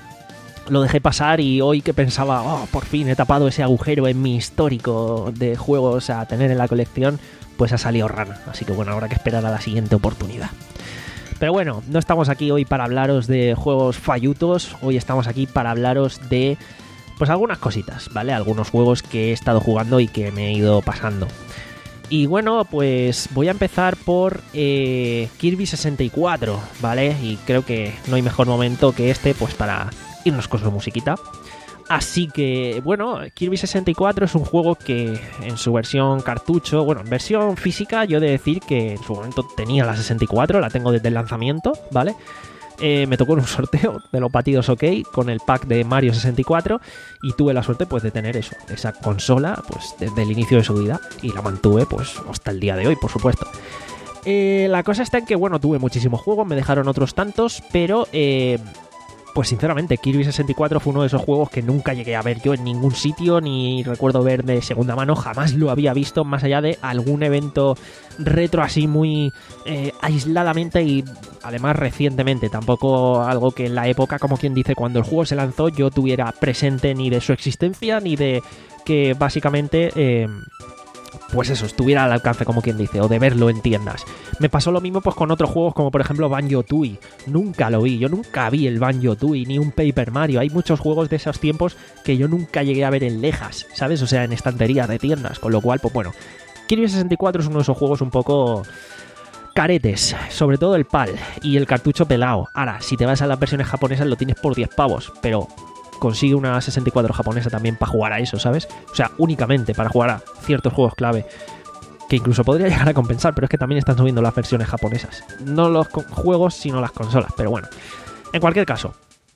lo dejé pasar y hoy que pensaba, oh, por fin he tapado ese agujero en mi histórico de juegos a tener en la colección, pues ha salido rana. Así que bueno, habrá que esperar a la siguiente oportunidad. Pero bueno, no estamos aquí hoy para hablaros de juegos fallutos, hoy estamos aquí para hablaros de pues algunas cositas, ¿vale? Algunos juegos que he estado jugando y que me he ido pasando. Y bueno, pues voy a empezar por eh, Kirby sesenta y cuatro, ¿vale? Y creo que no hay mejor momento que este pues para irnos con su musiquita. Así que, bueno, Kirby sesenta y cuatro es un juego que en su versión cartucho, bueno, en versión física, yo he de decir que en su momento tenía la sesenta y cuatro, la tengo desde el lanzamiento, ¿vale? Eh, me tocó en un sorteo de los batidos OK con el pack de Mario sesenta y cuatro y tuve la suerte pues de tener eso, esa consola pues desde el inicio de su vida y la mantuve pues hasta el día de hoy, por supuesto. Eh, la cosa está en que, bueno, tuve muchísimos juegos, me dejaron otros tantos, pero eh, pues sinceramente Kirby sesenta y cuatro fue uno de esos juegos que nunca llegué a ver yo en ningún sitio, ni recuerdo ver de segunda mano, jamás lo había visto más allá de algún evento retro así muy eh, aisladamente y además recientemente, tampoco algo que en la época, como quien dice, cuando el juego se lanzó yo tuviera presente ni de su existencia ni de que básicamente eh, pues eso, estuviera al alcance, como quien dice, o de verlo en tiendas. Me pasó lo mismo pues con otros juegos como por ejemplo Banjo-Tooie. Nunca lo vi, yo nunca vi el Banjo-Tooie ni un Paper Mario. Hay muchos juegos de esos tiempos que yo nunca llegué a ver en lejas, ¿sabes? O sea, en estanterías de tiendas, con lo cual, pues bueno, Kirby sesenta y cuatro es uno de esos juegos un poco caretes, sobre todo el PAL y el cartucho pelado. Ahora, si te vas a las versiones japonesas lo tienes por diez pavos, pero consigue una sesenta y cuatro japonesa también para jugar a eso, ¿sabes? O sea, únicamente para jugar a ciertos juegos clave, que incluso podría llegar a compensar, pero es que también están subiendo las versiones japonesas. No los juegos, sino las consolas, pero bueno. En cualquier caso,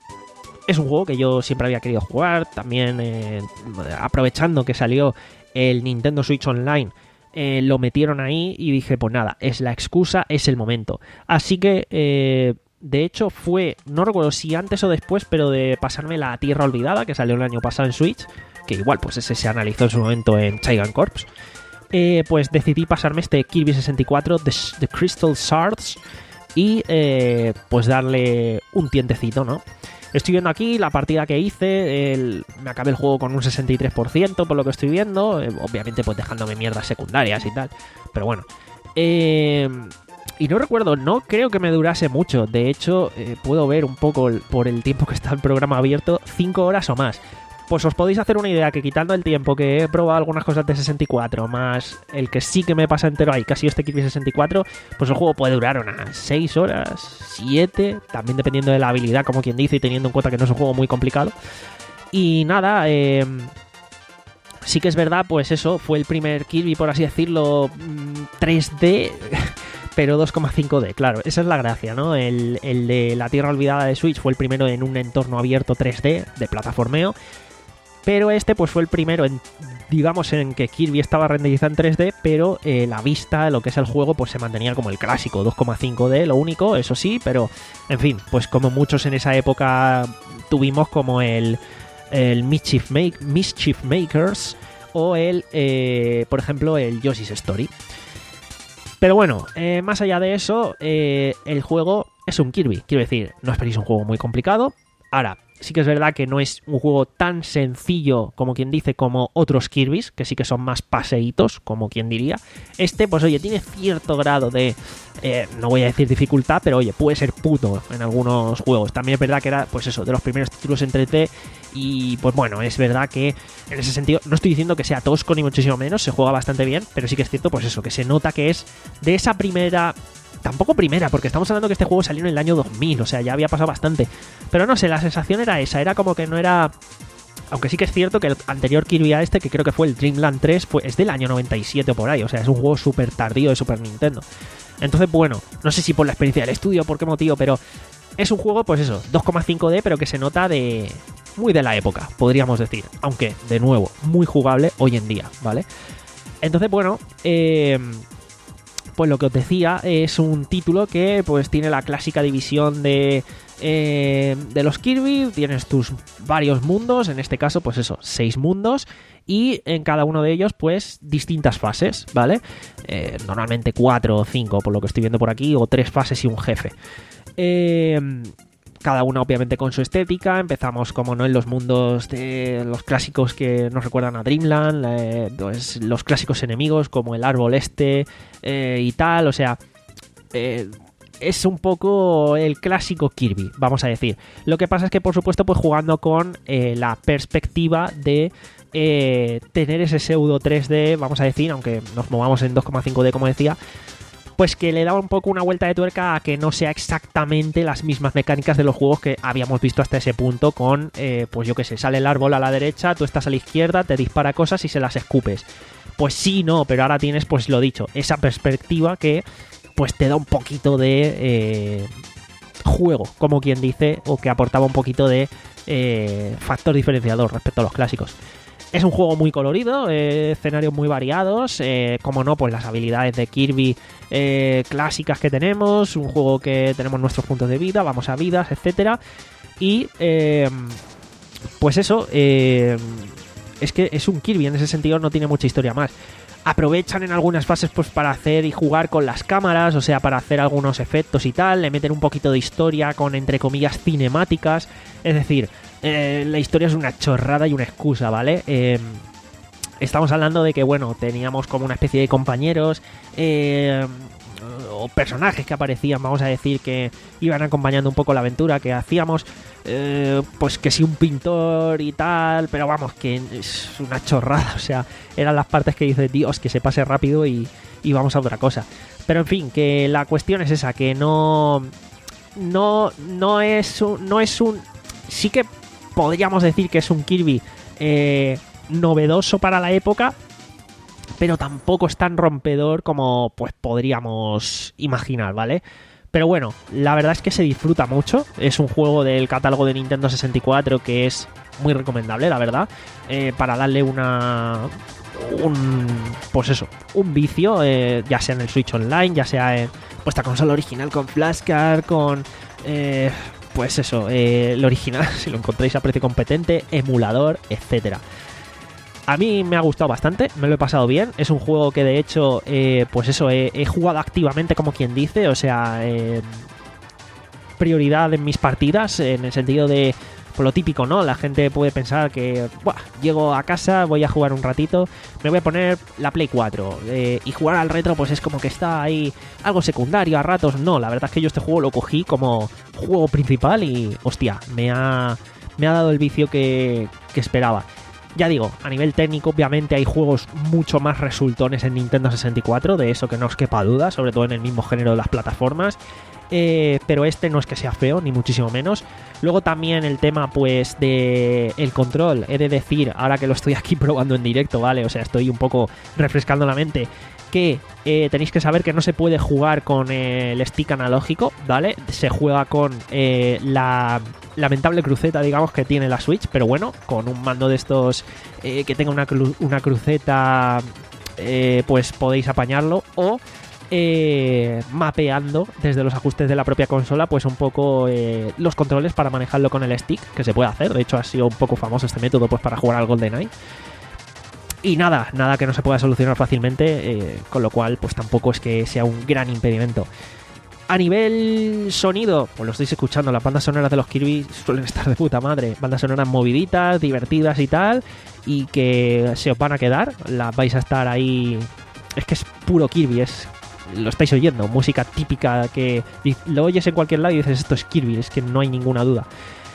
es un juego que yo siempre había querido jugar, también eh, aprovechando que salió el Nintendo Switch Online, eh, lo metieron ahí y dije, pues nada, es la excusa, es el momento. Así que... Eh, de hecho fue, no recuerdo si antes o después, pero de pasarme la Tierra Olvidada, que salió el año pasado en Switch, que igual pues ese se analizó en su momento en Chaigan Corps, eh, pues decidí pasarme este Kirby sesenta y cuatro, The, The Crystal Shards, y eh, pues darle un tientecito, ¿no? Estoy viendo aquí la partida que hice, el, me acabé el juego con un sesenta y tres por ciento por lo que estoy viendo, eh, obviamente pues dejándome mierdas secundarias y tal, pero bueno, eh... Y no recuerdo, no creo que me durase mucho. De hecho, eh, puedo ver un poco el, por el tiempo que está el programa abierto, cinco horas o más. Pues os podéis hacer una idea que quitando el tiempo que he probado algunas cosas de sesenta y cuatro, más el que sí que me pasa entero ahí, casi este Kirby sesenta y cuatro, pues el juego puede durar unas seis horas, siete, también dependiendo de la habilidad, como quien dice, y teniendo en cuenta que no es un juego muy complicado. Y nada, eh... sí que es verdad, pues eso, fue el primer Kirby, por así decirlo, tres D... pero dos coma cinco D, claro, esa es la gracia, ¿no? El, el de la Tierra Olvidada de Switch fue el primero en un entorno abierto tres D de plataformeo, pero este pues fue el primero en, digamos, en que Kirby estaba renderizado en tres D, pero eh, la vista, lo que es el juego, pues se mantenía como el clásico, dos coma cinco D, lo único, eso sí, pero en fin, pues como muchos en esa época tuvimos como el, el Mischief, Make, Mischief Makers o el, eh, por ejemplo, el Yoshi's Story. Pero bueno, eh, más allá de eso, eh, el juego es un Kirby. Quiero decir, no esperéis un juego muy complicado. Ahora, sí que es verdad que no es un juego tan sencillo, como quien dice, como otros Kirbys, que sí que son más paseitos, como quien diría. Este, pues oye, tiene cierto grado de, eh, no voy a decir dificultad, pero oye, puede ser puto en algunos juegos. También es verdad que era, pues eso, de los primeros títulos en tres D. Y pues bueno, es verdad que en ese sentido, no estoy diciendo que sea tosco ni muchísimo menos, se juega bastante bien, pero sí que es cierto, pues eso, que se nota que es de esa primera... Tampoco primera, porque estamos hablando que este juego salió en el año dos mil, o sea, ya había pasado bastante. Pero no sé, la sensación era esa, era como que no era... Aunque sí que es cierto que el anterior Kirby a este, que creo que fue el Dreamland tres, fue, es del año noventa y siete o por ahí, o sea, es un juego súper tardío de Super Nintendo. Entonces, bueno, no sé si por la experiencia del estudio o por qué motivo, pero es un juego, pues eso, dos coma cinco D, pero que se nota de... muy de la época, podríamos decir. Aunque, de nuevo, muy jugable hoy en día, ¿vale? Entonces, bueno, eh... pues lo que os decía, es un título que pues tiene la clásica división de, eh, de los Kirby. Tienes tus varios mundos, en este caso pues eso, seis mundos, y en cada uno de ellos pues distintas fases, ¿vale? Eh, normalmente cuatro o cinco por lo que estoy viendo por aquí, o tres fases y un jefe. Eh... Cada una obviamente con su estética. Empezamos, como no, en los mundos de los clásicos que nos recuerdan a Dreamland, eh, pues, los clásicos enemigos como el árbol este eh, y tal, o sea, eh, es un poco el clásico Kirby, vamos a decir. Lo que pasa es que, por supuesto, pues jugando con eh, la perspectiva de eh, tener ese pseudo tres D, vamos a decir, aunque nos movamos en dos coma cinco D como decía, pues que le daba un poco una vuelta de tuerca a que no sea exactamente las mismas mecánicas de los juegos que habíamos visto hasta ese punto con, eh, pues yo qué sé, sale el árbol a la derecha, tú estás a la izquierda, te dispara cosas y se las escupes. Pues sí, no, pero ahora tienes, pues lo dicho, esa perspectiva que pues te da un poquito de eh, juego, como quien dice, o que aportaba un poquito de eh, factor diferenciador respecto a los clásicos. Es un juego muy colorido, eh, escenarios muy variados, eh, como no, pues las habilidades de Kirby eh, clásicas que tenemos, un juego que tenemos nuestros puntos de vida, vamos a vidas, etcétera. Y eh, pues eso, eh, es que es un Kirby, en ese sentido no tiene mucha historia más. Aprovechan en algunas fases pues para hacer y jugar con las cámaras, o sea, para hacer algunos efectos y tal, le meten un poquito de historia con, entre comillas, cinemáticas, es decir... Eh, la historia es una chorrada y una excusa, ¿vale? Eh, estamos hablando de que, bueno, teníamos como una especie de compañeros eh, o personajes que aparecían, vamos a decir, que iban acompañando un poco la aventura que hacíamos, eh, pues que sí, un pintor y tal, pero vamos, que es una chorrada, o sea, eran las partes que dices, Dios, que se pase rápido y, y vamos a otra cosa. Pero en fin, que la cuestión es esa, que no... No, no es un... No es un sí que... podríamos decir que es un Kirby eh, novedoso para la época, pero tampoco es tan rompedor como pues podríamos imaginar, ¿vale? Pero bueno, la verdad es que se disfruta mucho. Es un juego del catálogo de Nintendo sesenta y cuatro que es muy recomendable, la verdad, eh, para darle una... un pues eso, un vicio, eh, ya sea en el Switch Online, ya sea en vuestra consola original con flashcard, con... Eh, pues eso, eh, el original, si lo encontráis a precio competente, emulador, etcétera. A mí me ha gustado bastante, me lo he pasado bien. Es un juego que de hecho, eh, pues eso, he, he jugado activamente, como quien dice, o sea, eh, prioridad en mis partidas, en el sentido de, por lo típico, ¿no? La gente puede pensar que, buah, llego a casa, voy a jugar un ratito, me voy a poner la Play cuatro, eh, y jugar al retro pues es como que está ahí algo secundario a ratos. No, la verdad es que yo este juego lo cogí como juego principal y, hostia, me ha, me ha dado el vicio que, que esperaba. Ya digo, a nivel técnico obviamente hay juegos mucho más resultones en Nintendo sesenta y cuatro, de eso que no os quepa duda, sobre todo en el mismo género de las plataformas. Eh, pero este no es que sea feo, ni muchísimo menos. Luego también el tema, pues, de el control. He de decir, ahora que lo estoy aquí probando en directo, ¿vale? O sea, estoy un poco refrescando la mente, que eh, tenéis que saber que no se puede jugar con eh, el stick analógico, ¿vale? Se juega con eh, la lamentable cruceta, digamos, que tiene la Switch, pero bueno, con un mando de estos eh, que tenga una, cru- una cruceta, eh, pues podéis apañarlo, o Eh, mapeando desde los ajustes de la propia consola pues un poco eh, los controles para manejarlo con el stick, que se puede hacer. De hecho ha sido un poco famoso este método pues para jugar al GoldenEye. Y nada, nada que no se pueda solucionar fácilmente, eh, con lo cual pues tampoco es que sea un gran impedimento. A nivel sonido, pues lo estáis escuchando, las bandas sonoras de los Kirby suelen estar de puta madre. Bandas sonoras moviditas, divertidas y tal, y que se os van a quedar, las vais a estar ahí. Es que es puro Kirby, es... lo estáis oyendo, música típica que lo oyes en cualquier lado y dices esto es Kirby, es que no hay ninguna duda.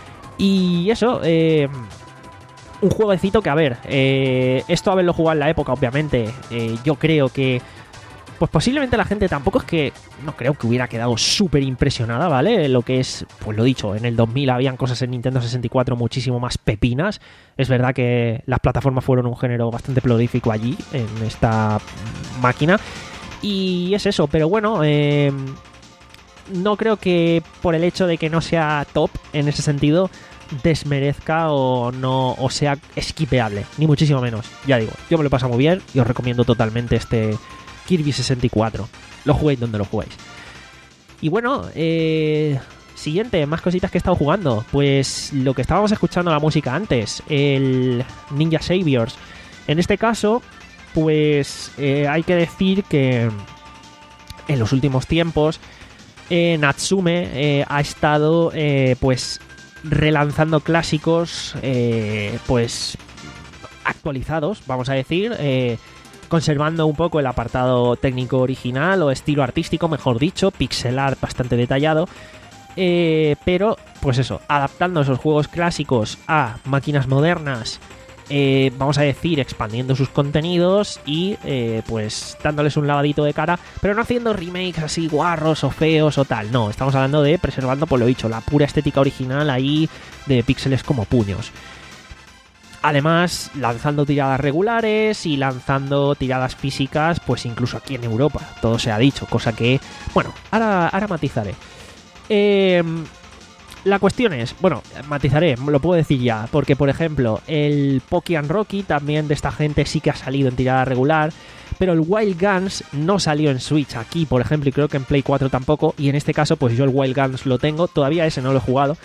Y eso, eh, un jueguecito que a ver, eh, esto haberlo jugado en la época, obviamente, eh, yo creo que pues posiblemente la gente tampoco es que, no creo que hubiera quedado súper impresionada, ¿vale? Lo que es, pues lo dicho, en el dos mil habían cosas en Nintendo sesenta y cuatro muchísimo más pepinas. Es verdad que las plataformas fueron un género bastante prolífico allí, en esta máquina. Y es eso, pero bueno, eh, no creo que por el hecho de que no sea top en ese sentido desmerezca o no o sea esquipeable, ni muchísimo menos. Ya digo, yo me lo he pasado muy bien y os recomiendo totalmente este Kirby sesenta y cuatro. Lo juguéis donde lo juguéis. Y bueno, eh, siguiente, más cositas que he estado jugando. Pues lo que estábamos escuchando la música antes, el Ninja Saviors. En este caso, pues eh, hay que decir que en los últimos tiempos eh, Natsume eh, ha estado eh, pues relanzando clásicos eh, pues actualizados, vamos a decir, eh, conservando un poco el apartado técnico original o estilo artístico, mejor dicho, pixel art bastante detallado, eh, pero pues eso, adaptando esos juegos clásicos a máquinas modernas. Eh, vamos a decir, expandiendo sus contenidos y eh, pues dándoles un lavadito de cara, pero no haciendo remakes así guarros o feos o tal, no, estamos hablando de preservando, por lo dicho, la pura estética original ahí de píxeles como puños. Además, lanzando tiradas regulares y lanzando tiradas físicas, pues incluso aquí en Europa, todo se ha dicho, cosa que, bueno, ahora, ahora matizaré. Eh... La cuestión es, bueno, matizaré, lo puedo decir ya, porque por ejemplo, el Pokémon Rocky también de esta gente sí que ha salido en tirada regular, pero el Wild Guns no salió en Switch aquí, por ejemplo, y creo que en Play cuatro tampoco, y en este caso pues yo el Wild Guns lo tengo, todavía ese no lo he jugado,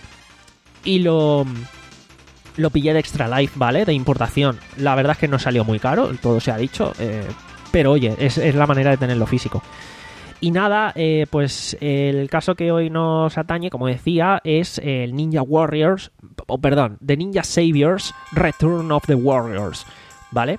y lo, lo pillé de Extra Life, ¿vale? De importación. La verdad es que no salió muy caro, todo se ha dicho, eh, pero oye, es, es la manera de tenerlo físico. Y nada, eh, pues el caso que hoy nos atañe, como decía, es el Ninja Warriors, o perdón, The Ninja Saviors Return of the Warriors, ¿vale?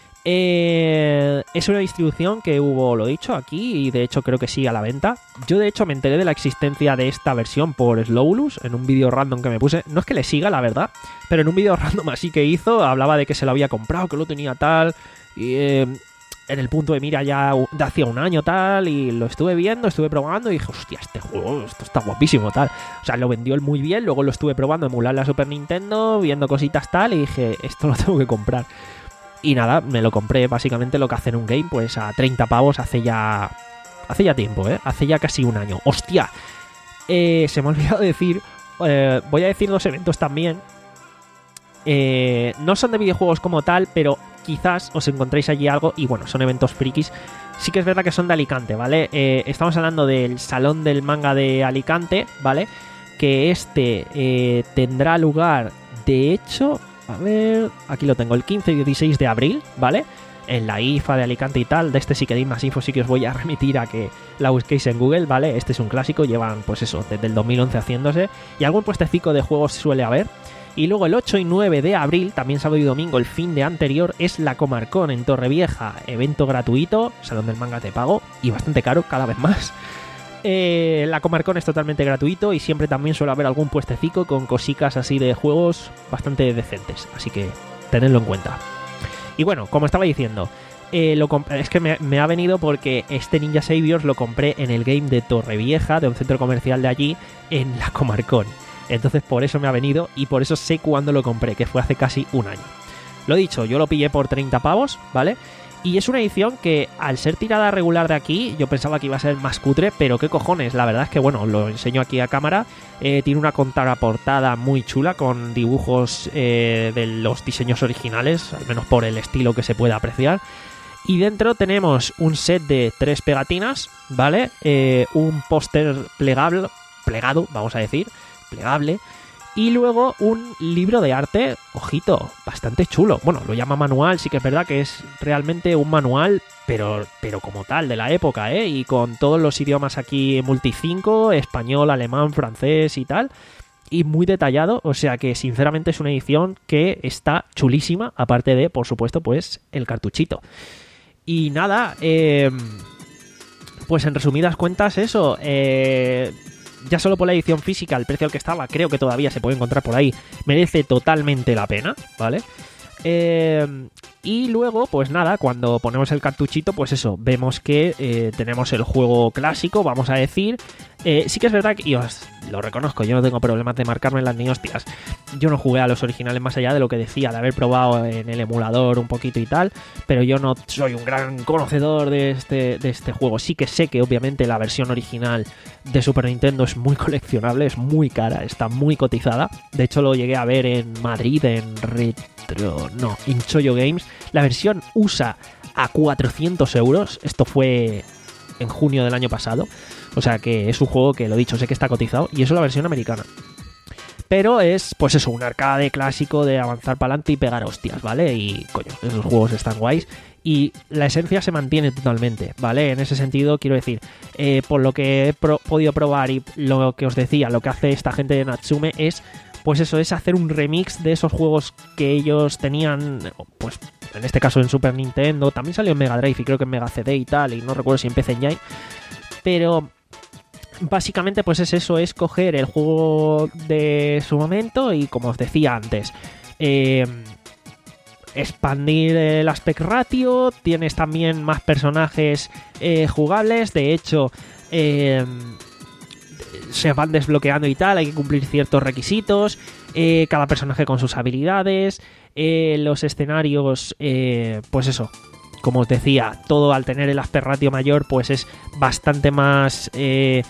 Eh, es una distribución que hubo, lo dicho, aquí, y de hecho creo que sigue a la venta. Yo de hecho me enteré de la existencia de esta versión por Slowlus, en un vídeo random que me puse. No es que le siga, la verdad, pero en un vídeo random así que hizo, hablaba de que se lo había comprado, que lo tenía tal, y... Eh, en el punto de mira ya de hacía un año tal, y lo estuve viendo, estuve probando y dije, hostia, este juego, esto está guapísimo tal. O sea, lo vendió él muy bien, luego lo estuve probando, emular la Super Nintendo, viendo cositas tal, y dije, esto lo tengo que comprar. Y nada, me lo compré básicamente lo que hacen un game, pues a treinta pavos hace ya... Hace ya tiempo, ¿eh? Hace ya casi un año. ¡Hostia! Eh, se me ha olvidado decir... Eh, voy a decir dos eventos también. Eh, no son de videojuegos como tal, pero quizás os encontréis allí algo. Y bueno, son eventos frikis. Sí que es verdad que son de Alicante, ¿vale? Eh, estamos hablando del Salón del Manga de Alicante, ¿vale? Que este eh, tendrá lugar, de hecho, a ver, aquí lo tengo, el quince y dieciséis de abril, ¿vale? En la I F A de Alicante y tal. De este si queréis más info sí que os voy a remitir a que la busquéis en Google, ¿vale? Este es un clásico, llevan pues eso, desde el dos mil once haciéndose. Y algún puestecico de juegos suele haber. Y luego el ocho y nueve de abril, también sábado y domingo, el fin de anterior, es la Comarcón en Torrevieja. Evento gratuito, Salón del Manga te pago, y bastante caro, cada vez más. Eh, la Comarcón es totalmente gratuito y siempre también suele haber algún puestecico con cosicas así de juegos bastante decentes. Así que tenedlo en cuenta. Y bueno, como estaba diciendo, Eh, lo comp- es que me, me ha venido porque este Ninja Saviors lo compré en el game de Torrevieja, de un centro comercial de allí, en la Comarcón. Entonces por eso me ha venido y por eso sé cuándo lo compré, que fue hace casi un año. Lo dicho, yo lo pillé por treinta pavos, ¿vale? Y es una edición que, al ser tirada regular de aquí, yo pensaba que iba a ser más cutre, pero qué cojones, la verdad es que, bueno, lo enseño aquí a cámara, eh, tiene una contraportada muy chula con dibujos eh, de los diseños originales, al menos por el estilo que se puede apreciar. Y dentro tenemos un set de tres pegatinas, ¿vale? Eh, un póster plegable, plegado, vamos a decir, plegable. Y luego un libro de arte, ojito, bastante chulo. Bueno, lo llama manual, sí que es verdad que es realmente un manual, pero, pero como tal, de la época, ¿eh? Y con todos los idiomas aquí multicinco, español, alemán, francés y tal. Y muy detallado, o sea que sinceramente es una edición que está chulísima, aparte de, por supuesto, pues el cartuchito. Y nada, eh, pues en resumidas cuentas eso, eh... ya solo por la edición física, el precio al que estaba, creo que todavía se puede encontrar por ahí, merece totalmente la pena, ¿vale? Eh, y luego, pues nada, cuando ponemos el cartuchito, pues eso, vemos que eh, tenemos el juego clásico, vamos a decir. Eh, sí que es verdad que, y os lo reconozco, yo no tengo problemas de marcarme las ni hostias. Yo no jugué a los originales más allá de lo que decía, de haber probado en el emulador un poquito y tal, pero yo no soy un gran conocedor de este, de este juego. Sí que sé que obviamente la versión original de Super Nintendo es muy coleccionable, es muy cara, está muy cotizada. De hecho lo llegué a ver en Madrid, en Retro, no, en Choyo Games. La versión U S A a cuatrocientos euros, esto fue en junio del año pasado. O sea que es un juego que, lo dicho, sé que está cotizado. Y eso es la versión americana. Pero es, pues eso, un arcade clásico de avanzar para adelante y pegar hostias, ¿vale? Y, coño, esos juegos están guays. Y la esencia se mantiene totalmente, ¿vale? En ese sentido, quiero decir, eh, por lo que he pro- podido probar y lo que os decía, lo que hace esta gente de Natsume es, pues eso, es hacer un remix de esos juegos que ellos tenían, pues en este caso en Super Nintendo. También salió en Mega Drive y creo que en Mega C D y tal, y no recuerdo si en P C Engine. Pero básicamente pues es eso, es coger el juego de su momento y, como os decía antes, eh, expandir el aspect ratio. Tienes también más personajes eh, jugables. De hecho, eh, se van desbloqueando y tal, hay que cumplir ciertos requisitos. Eh, cada personaje con sus habilidades. Eh, los escenarios, eh, pues eso, como os decía, todo al tener el aspect ratio mayor, pues es bastante más... Eh,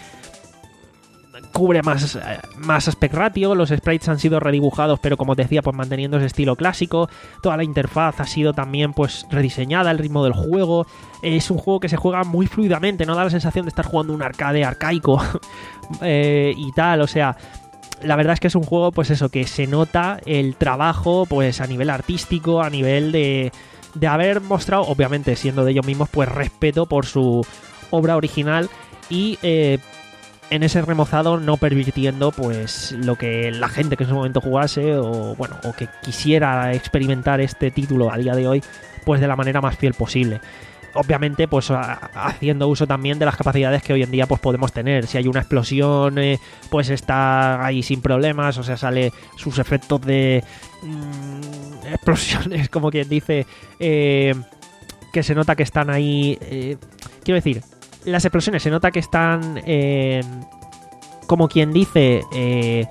cubre más, más aspect ratio. Los sprites han sido redibujados, pero como os decía, pues manteniendo ese estilo clásico. Toda la interfaz ha sido también pues rediseñada, el ritmo del juego. Es un juego que se juega muy fluidamente, no da la sensación de estar jugando un arcade arcaico eh, y tal, o sea... La verdad es que es un juego, pues eso, que se nota el trabajo, pues a nivel artístico, a nivel de, de haber mostrado, obviamente siendo de ellos mismos, pues respeto por su obra original y eh, en ese remozado no pervirtiendo pues lo que la gente que en su momento jugase o bueno, o que quisiera experimentar este título a día de hoy, pues de la manera más fiel posible. Obviamente, pues a, haciendo uso también de las capacidades que hoy en día pues podemos tener. Si hay una explosión, eh, pues está ahí sin problemas, o sea, sale sus efectos de mmm, explosiones, como quien dice, eh, que se nota que están ahí. Eh, quiero decir, las explosiones se nota que están, eh, como quien dice, eh,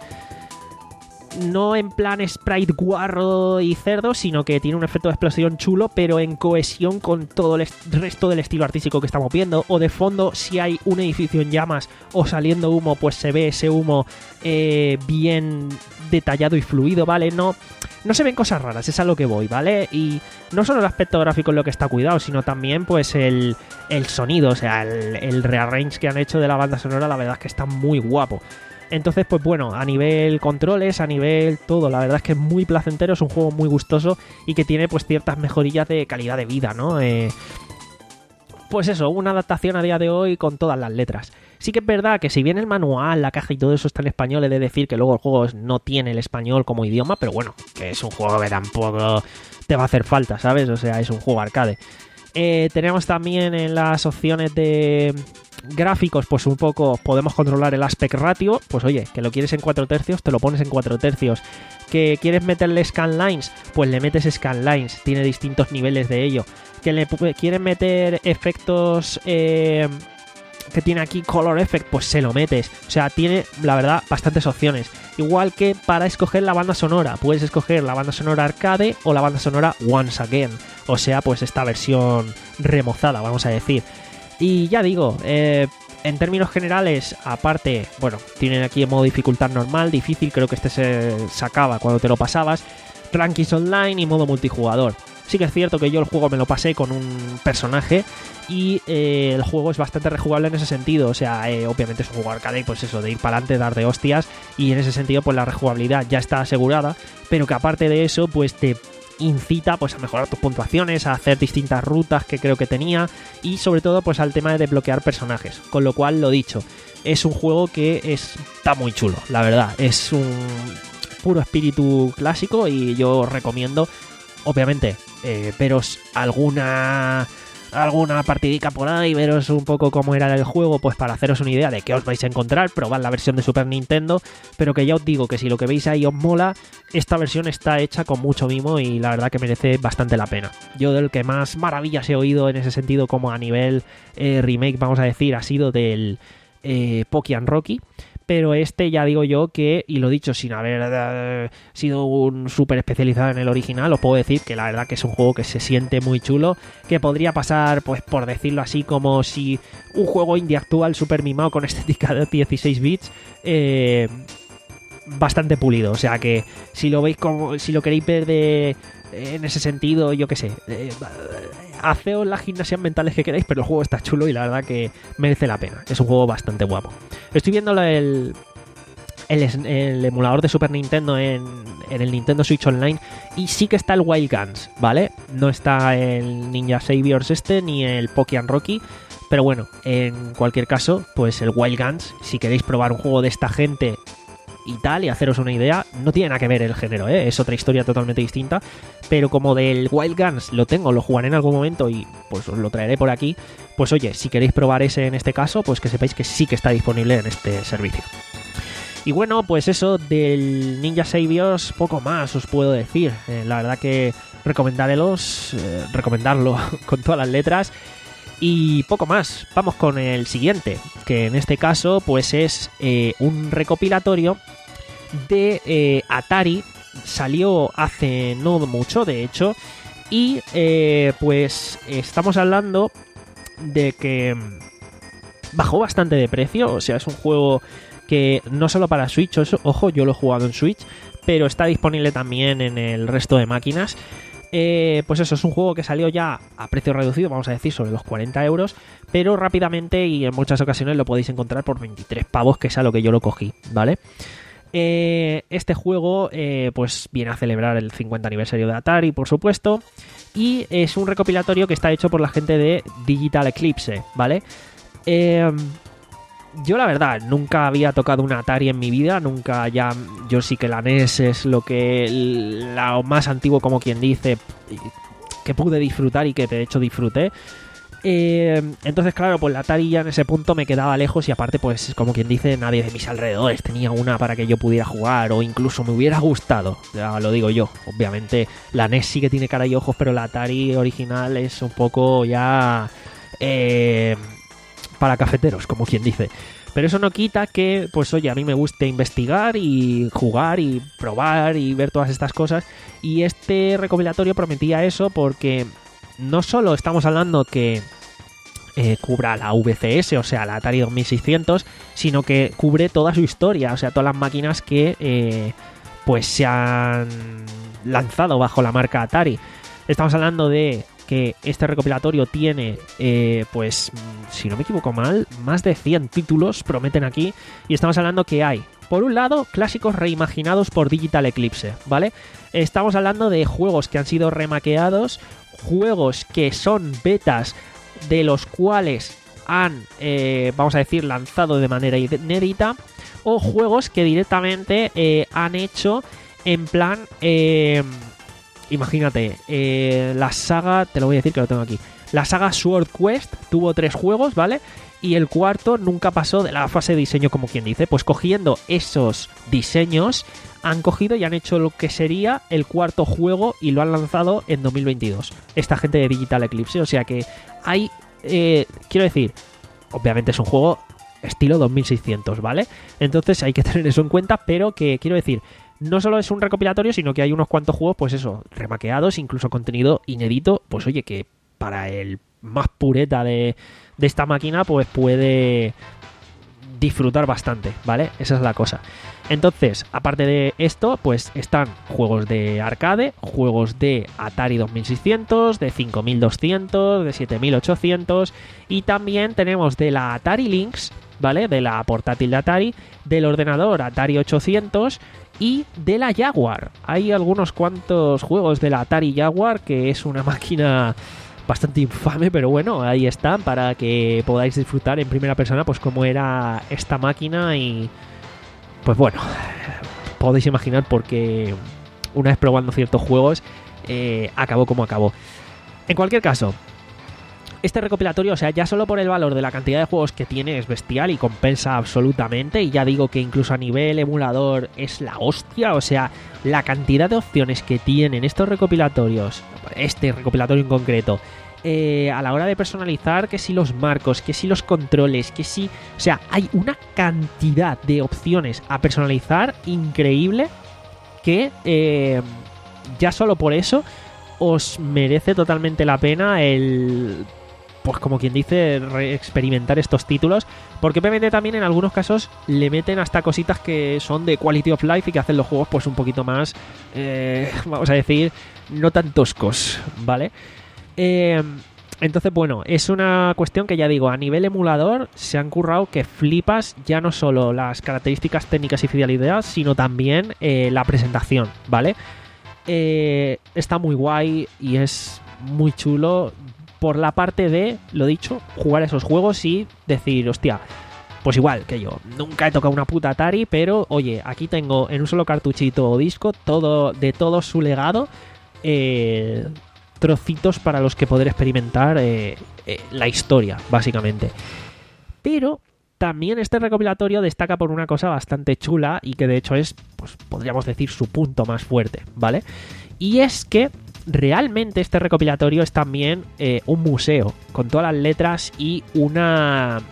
no en plan sprite guarro y cerdo, sino que tiene un efecto de explosión chulo, pero en cohesión con todo el resto del estilo artístico que estamos viendo. O de fondo, si hay un edificio en llamas o saliendo humo, pues se ve ese humo eh, bien detallado y fluido, ¿vale? No, no se ven cosas raras, es a lo que voy, ¿vale? Y no solo el aspecto gráfico es lo que está cuidado, sino también pues el, el sonido, o sea, el, el rearrange que han hecho de la banda sonora, la verdad es que está muy guapo. Entonces, pues bueno, a nivel controles, a nivel todo, la verdad es que es muy placentero, es un juego muy gustoso y que tiene pues ciertas mejorillas de calidad de vida, ¿no? Eh, pues eso, una adaptación a día de hoy con todas las letras. Sí que es verdad que si bien el manual, la caja y todo eso está en español, he de decir que luego el juego no tiene el español como idioma, pero bueno, que es un juego que tampoco te va a hacer falta, ¿sabes? O sea, es un juego arcade. Eh, tenemos también en las opciones de... gráficos, pues un poco podemos controlar el aspect ratio, pues oye, que lo quieres en cuatro tercios, te lo pones en cuatro tercios. Que quieres meterle scanlines, pues le metes scanlines, tiene distintos niveles de ello. Que le quieres meter efectos eh, que tiene aquí color effect, pues se lo metes. O sea, tiene, la verdad, bastantes opciones. Igual que para escoger la banda sonora, puedes escoger la banda sonora arcade o la banda sonora once again, o sea, pues esta versión remozada, vamos a decir. Y ya digo, eh, en términos generales, aparte, bueno, tienen aquí en modo dificultad normal, difícil, creo que este se sacaba cuando te lo pasabas, rankings online y modo multijugador. Sí que es cierto que yo el juego me lo pasé con un personaje y eh, el juego es bastante rejugable en ese sentido. O sea, eh, obviamente es un juego arcade, pues eso, de ir para adelante, dar de hostias, y en ese sentido pues la rejugabilidad ya está asegurada, pero que aparte de eso pues te incita pues a mejorar tus puntuaciones, a hacer distintas rutas que creo que tenía, y sobre todo pues al tema de desbloquear personajes. Con lo cual, lo dicho, es un juego que es, está muy chulo, la verdad. Es un puro espíritu clásico y yo os recomiendo, obviamente, eh, veros alguna alguna partidica por ahí, veros un poco cómo era el juego, pues para haceros una idea de qué os vais a encontrar, probad la versión de Super Nintendo, pero que ya os digo que si lo que veis ahí os mola, esta versión está hecha con mucho mimo y la verdad que merece bastante la pena. Yo del que más maravillas he oído en ese sentido, como a nivel eh, remake, vamos a decir, ha sido del eh, Pokémon Rocky. Pero este ya digo yo que, y lo dicho sin haber eh, sido un súper especializado en el original, os puedo decir que la verdad que es un juego que se siente muy chulo, que podría pasar, pues por decirlo así, como si un juego indie actual súper mimado con estética de dieciséis bits, eh, bastante pulido. O sea que si lo veis como, si lo queréis ver de, en ese sentido, yo qué sé, eh, haceos las gimnasias mentales que queráis, pero el juego está chulo y la verdad que merece la pena. Es un juego bastante guapo. Estoy viendo el, el, el emulador de Super Nintendo en, en el Nintendo Switch Online y sí que está el Wild Guns, ¿vale? No está el Ninja Saviors este ni el Pokémon Rocky, pero bueno, en cualquier caso, pues el Wild Guns, si queréis probar un juego de esta gente y tal, y haceros una idea, no tiene nada que ver el género, ¿eh? Es otra historia totalmente distinta, pero como del Wild Guns lo tengo, lo jugaré en algún momento y pues os lo traeré por aquí, pues oye, si queréis probar ese en este caso, pues que sepáis que sí que está disponible en este servicio. Y bueno, pues eso, del Ninja Saviors poco más os puedo decir, eh, la verdad que recomendarelos, eh, recomendarlo con todas las letras. Y poco más, vamos con el siguiente, que en este caso pues es eh, un recopilatorio de eh, Atari, salió hace no mucho de hecho, y eh, pues estamos hablando de que bajó bastante de precio, o sea, es un juego que no solo para Switch, ojo, yo lo he jugado en Switch, pero está disponible también en el resto de máquinas. Eh, pues eso, es un juego que salió ya a precio reducido, vamos a decir, sobre los cuarenta euros, pero rápidamente y en muchas ocasiones lo podéis encontrar por veintitrés pavos, que es a lo que yo lo cogí, ¿vale? Eh, este juego eh, pues viene a celebrar el cincuenta aniversario de Atari, por supuesto, y es un recopilatorio que está hecho por la gente de Digital Eclipse, ¿vale? Eh... Yo la verdad nunca había tocado una Atari en mi vida, nunca ya, yo sí que la N E S es lo que, lo más antiguo como quien dice, que pude disfrutar y que de hecho disfruté. Eh, entonces claro, pues la Atari ya en ese punto me quedaba lejos y aparte pues como quien dice nadie de mis alrededores tenía una para que yo pudiera jugar o incluso me hubiera gustado, ya lo digo yo. Obviamente la N E S sí que tiene cara y ojos, pero la Atari original es un poco ya... Eh, para cafeteros, como quien dice. Pero eso no quita que, pues oye, a mí me guste investigar y jugar y probar y ver todas estas cosas. Y este recopilatorio prometía eso porque no solo estamos hablando que eh, cubra la V C S, o sea, la Atari dos mil seiscientos, sino que cubre toda su historia, o sea, todas las máquinas que eh, pues se han lanzado bajo la marca Atari. Estamos hablando de que este recopilatorio tiene, eh, pues, si no me equivoco mal, más de cien títulos, prometen aquí, y estamos hablando que hay, por un lado, clásicos reimaginados por Digital Eclipse, ¿vale? Estamos hablando de juegos que han sido remaqueados, juegos que son betas de los cuales han, eh, vamos a decir, lanzado de manera inédita, o juegos que directamente eh, han hecho en plan... Eh, Imagínate, eh, la saga, te lo voy a decir que lo tengo aquí, La saga Sword Quest tuvo tres juegos, ¿vale? Y el cuarto nunca pasó de la fase de diseño, como quien dice. Pues cogiendo esos diseños, han cogido y han hecho lo que sería el cuarto juego y lo han lanzado en dos mil veintidós. Esta gente de Digital Eclipse, o sea que hay... Eh, quiero decir, obviamente es un juego estilo dos mil seiscientos, ¿vale? Entonces hay que tener eso en cuenta, pero que quiero decir... No solo es un recopilatorio, sino que hay unos cuantos juegos, pues eso, remaqueados, incluso contenido inédito, pues oye, que para el más pureta de, de esta máquina, pues puede disfrutar bastante, ¿vale? Esa es la cosa. Entonces, aparte de esto, pues están juegos de arcade, juegos de Atari dos mil seiscientos, de cinco mil doscientos, de siete mil ochocientos, y también tenemos de la Atari Lynx, ¿vale? De la portátil de Atari, del ordenador Atari ochocientos y de la Jaguar. Hay algunos cuantos juegos de la Atari Jaguar, que es una máquina bastante infame, pero bueno, ahí están para que podáis disfrutar en primera persona pues cómo era esta máquina y pues bueno, podéis imaginar por qué una vez probando ciertos juegos eh, acabó como acabó. En cualquier caso, este recopilatorio, o sea, ya solo por el valor de la cantidad de juegos que tiene es bestial y compensa absolutamente. Y ya digo que incluso a nivel emulador es la hostia. O sea, la cantidad de opciones que tienen estos recopilatorios, este recopilatorio en concreto, eh, a la hora de personalizar, que si los marcos, que si los controles, que si... O sea, hay una cantidad de opciones a personalizar increíble que eh, ya solo por eso os merece totalmente la pena el... pues como quien dice, experimentar estos títulos, porque obviamente también en algunos casos le meten hasta cositas que son de quality of life y que hacen los juegos pues un poquito más, eh, vamos a decir, no tan toscos, ¿vale? Eh, entonces, bueno, es una cuestión que ya digo, a nivel emulador se han currado que flipas ya no solo las características técnicas y fidelidad, sino también eh, la presentación, ¿vale? Eh, está muy guay y es muy chulo por la parte de, lo dicho, jugar esos juegos y decir, hostia, pues igual que yo, nunca he tocado una puta Atari, pero oye, aquí tengo en un solo cartuchito o disco todo de todo su legado, eh, trocitos para los que poder experimentar eh, eh, la historia, básicamente. Pero también este recopilatorio destaca por una cosa bastante chula y que de hecho es, pues podríamos decir, su punto más fuerte, ¿vale? Y es que realmente este recopilatorio es también eh, un museo con todas las letras y una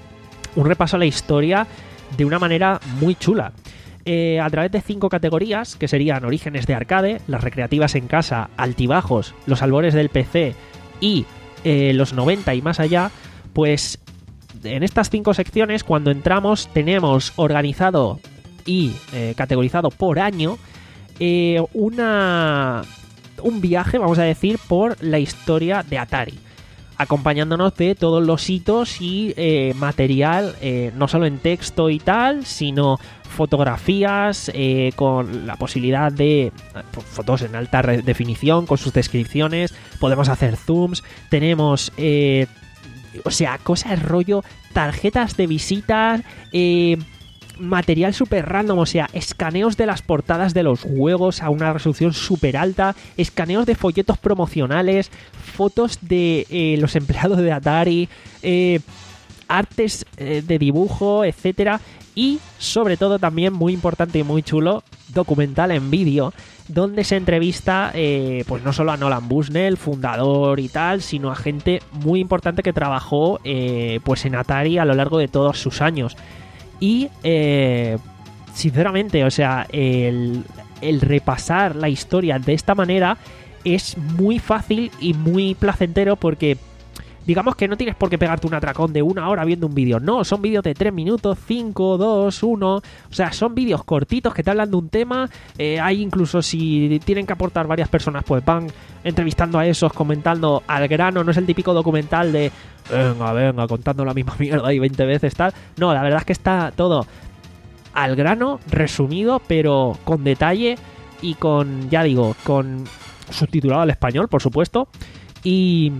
un repaso a la historia de una manera muy chula. Eh, a través de cinco categorías, que serían orígenes de arcade, las recreativas en casa, altibajos, los albores del P C y eh, los noventa y más allá, pues en estas cinco secciones, cuando entramos, tenemos organizado y eh, categorizado por año eh, una un viaje, vamos a decir, por la historia de Atari, acompañándonos de todos los hitos y eh, material, eh, no solo en texto y tal, sino fotografías eh, con la posibilidad de eh, fotos en alta definición, con sus descripciones, podemos hacer zooms, tenemos, eh, o sea, cosas rollo, tarjetas de visitas, eh, material super random, o sea, escaneos de las portadas de los juegos a una resolución super alta, escaneos de folletos promocionales, fotos de eh, los empleados de Atari, eh, artes eh, de dibujo, etcétera. Y sobre todo también muy importante y muy chulo, documental en vídeo, donde se entrevista eh, pues no solo a Nolan Bushnell, fundador y tal, sino a gente muy importante que trabajó eh, pues en Atari a lo largo de todos sus años. Y eh, sinceramente, o sea, el, el repasar la historia de esta manera es muy fácil y muy placentero, porque digamos que no tienes por qué pegarte un atracón de una hora viendo un vídeo. No, son vídeos de tres minutos, cinco, dos, uno. O sea, son vídeos cortitos que te hablan de un tema. Eh, hay incluso, si tienen que aportar varias personas, pues van entrevistando a esos, comentando al grano. No es el típico documental de venga, venga, contando la misma mierda ahí veinte veces, tal. No, la verdad es que está todo al grano, resumido, pero con detalle y con, ya digo, con subtitulado al español, por supuesto. Y...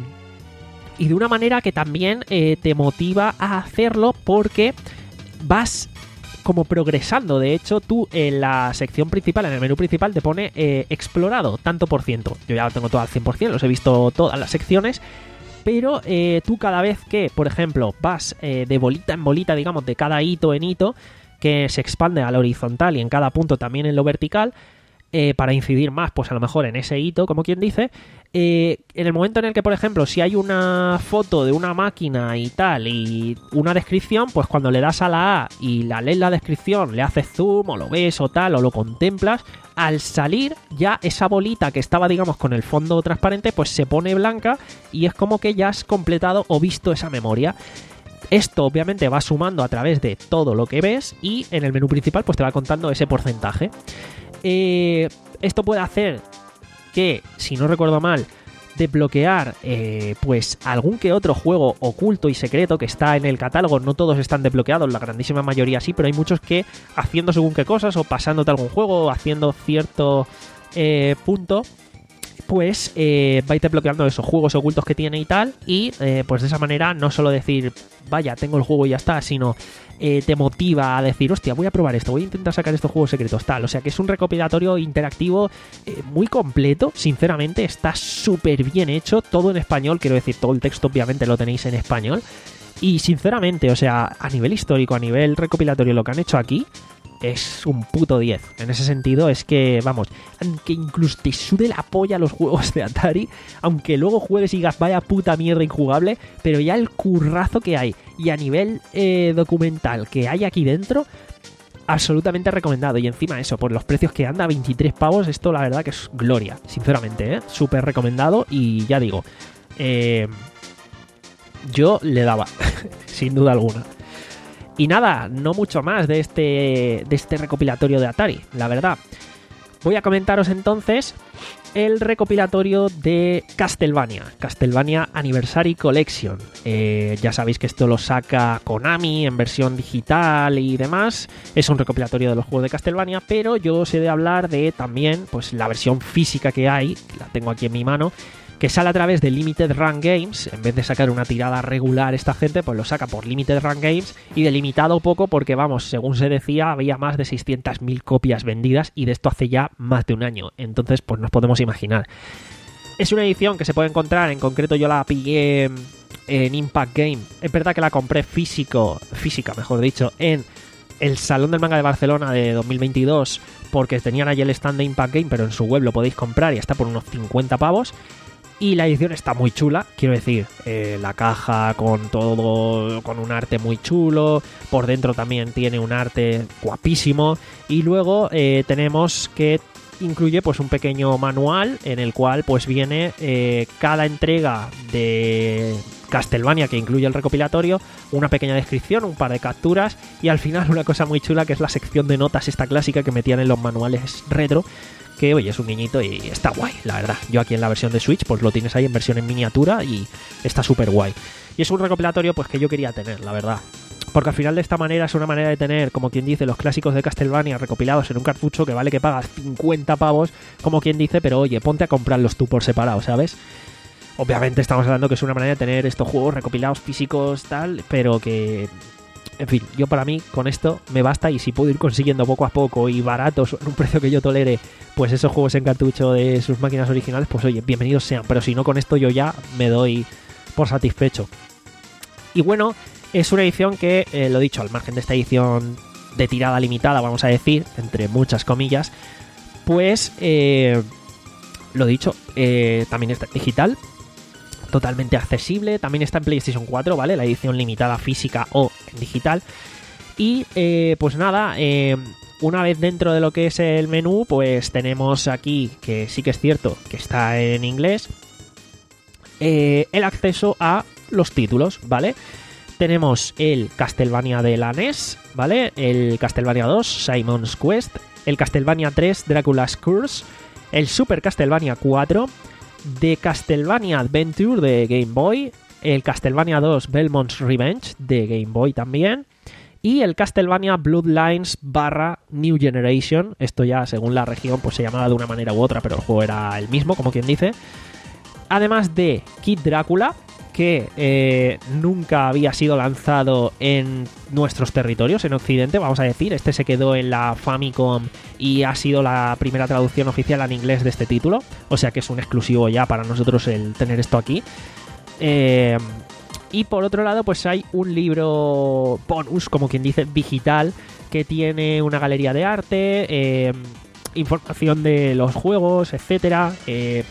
Y de una manera que también eh, te motiva a hacerlo, porque vas como progresando. De hecho, tú en la sección principal, en el menú principal, te pone eh, explorado, tanto por ciento. Yo ya lo tengo todo al cien por ciento, los he visto todas las secciones. pero eh, tú cada vez que, por ejemplo, vas eh, de bolita en bolita, digamos, de cada hito en hito, que se expande a la horizontal y en cada punto también en lo vertical, eh, para incidir más, pues a lo mejor en ese hito, como quien dice, eh, en el momento en el que, por ejemplo, si hay una foto de una máquina y tal, y una descripción, pues cuando le das a la A y la lees la descripción, le haces zoom, o lo ves o tal, o lo contemplas, al salir ya esa bolita que estaba, digamos, con el fondo transparente, pues se pone blanca y es como que ya has completado o visto esa memoria. Esto obviamente va sumando a través de todo lo que ves y en el menú principal pues te va contando ese porcentaje. Eh, esto puede hacer que, si no recuerdo mal, desbloquear eh, pues algún que otro juego oculto y secreto que está en el catálogo. No todos están desbloqueados, la grandísima mayoría sí, pero hay muchos que haciendo según qué cosas o pasándote algún juego o haciendo cierto eh, punto, pues eh, vais desbloqueando esos juegos ocultos que tiene y tal, y eh, pues de esa manera no solo decir vaya, tengo el juego y ya está, sino eh, te motiva a decir, hostia, voy a probar esto, voy a intentar sacar estos juegos secretos, tal. O sea que es un recopilatorio interactivo eh, muy completo, sinceramente, está súper bien hecho, todo en español, quiero decir, todo el texto obviamente lo tenéis en español, y sinceramente, o sea, a nivel histórico, a nivel recopilatorio, lo que han hecho aquí es un puto diez. En ese sentido es que, vamos, aunque incluso te sude la polla los juegos de Atari, aunque luego juegues y digas vaya puta mierda injugable, pero ya el currazo que hay y a nivel eh, documental que hay aquí dentro, absolutamente recomendado. Y encima eso, por los precios que anda, veintitrés pavos, esto la verdad que es gloria, sinceramente, ¿eh? Súper recomendado y ya digo, eh, yo le daba, sin duda alguna. Y nada, no mucho más de este, de este recopilatorio de Atari, la verdad. Voy a comentaros entonces el recopilatorio de Castlevania, Castlevania Anniversary Collection. Eh, ya sabéis que esto lo saca Konami en versión digital y demás. Es un recopilatorio de los juegos de Castlevania, pero yo os he de hablar de también pues la versión física que hay, que la tengo aquí en mi mano, que sale a través de Limited Run Games. En vez de sacar una tirada regular esta gente, pues lo saca por Limited Run Games, y delimitado poco porque, vamos, según se decía, había más de seiscientas mil copias vendidas, y de esto hace ya más de un año. Entonces, pues nos podemos imaginar. Es una edición que se puede encontrar, en concreto yo la pillé en Impact Game. Es verdad que la compré físico, física, mejor dicho, en el Salón del Manga de Barcelona de dos mil veintidós, porque tenían allí el stand de Impact Game, pero en su web lo podéis comprar y está por unos cincuenta pavos. Y la edición está muy chula, quiero decir, eh, la caja con todo, con un arte muy chulo, por dentro también tiene un arte guapísimo, y luego eh, tenemos que incluye pues un pequeño manual en el cual pues viene eh, cada entrega de Castlevania que incluye el recopilatorio, una pequeña descripción, un par de capturas, y al final una cosa muy chula que es la sección de notas esta clásica que metían en los manuales retro, que oye, es un guiñito y está guay, la verdad. Yo aquí en la versión de Switch pues lo tienes ahí en versión en miniatura y está súper guay. Y es un recopilatorio pues que yo quería tener, la verdad. Porque al final de esta manera es una manera de tener, como quien dice, los clásicos de Castlevania recopilados en un cartucho que vale que pagas cincuenta pavos, como quien dice, pero oye, ponte a comprarlos tú por separado, ¿sabes? Obviamente estamos hablando que es una manera de tener estos juegos recopilados físicos tal, pero que... En fin, yo para mí con esto me basta, y si puedo ir consiguiendo poco a poco y baratos en un precio que yo tolere, pues esos juegos en cartucho de sus máquinas originales, pues oye, bienvenidos sean. Pero si no, con esto yo ya me doy por satisfecho. Y bueno, es una edición que, eh, lo dicho, al margen de esta edición de tirada limitada, vamos a decir, entre muchas comillas, pues, eh, lo dicho, eh, también está digital, totalmente accesible, también está en PlayStation cuatro, ¿vale? La edición limitada física o en digital. Y eh, pues nada, eh, una vez dentro de lo que es el menú, pues tenemos aquí, que sí que es cierto que está en inglés, eh, el acceso a los títulos, ¿vale? Tenemos el Castlevania de la N E S, ¿vale? El Castlevania dos, Simon's Quest, el Castlevania tres, Dracula's Curse, el Super Castlevania cuatro, de Castlevania Adventure de Game Boy, el Castlevania dos Belmont's Revenge de Game Boy también, y el Castlevania Bloodlines barra New Generation. Esto ya según la región pues se llamaba de una manera u otra, pero el juego era el mismo, como quien dice. Además de Kid Drácula, que eh, nunca había sido lanzado en nuestros territorios, en Occidente, vamos a decir. Este se quedó en la Famicom y ha sido la primera traducción oficial en inglés de este título, o sea que es un exclusivo ya para nosotros el tener esto aquí. Eh, y por otro lado, pues hay un libro bonus, como quien dice, digital, que tiene una galería de arte, eh, información de los juegos, etcétera, eh,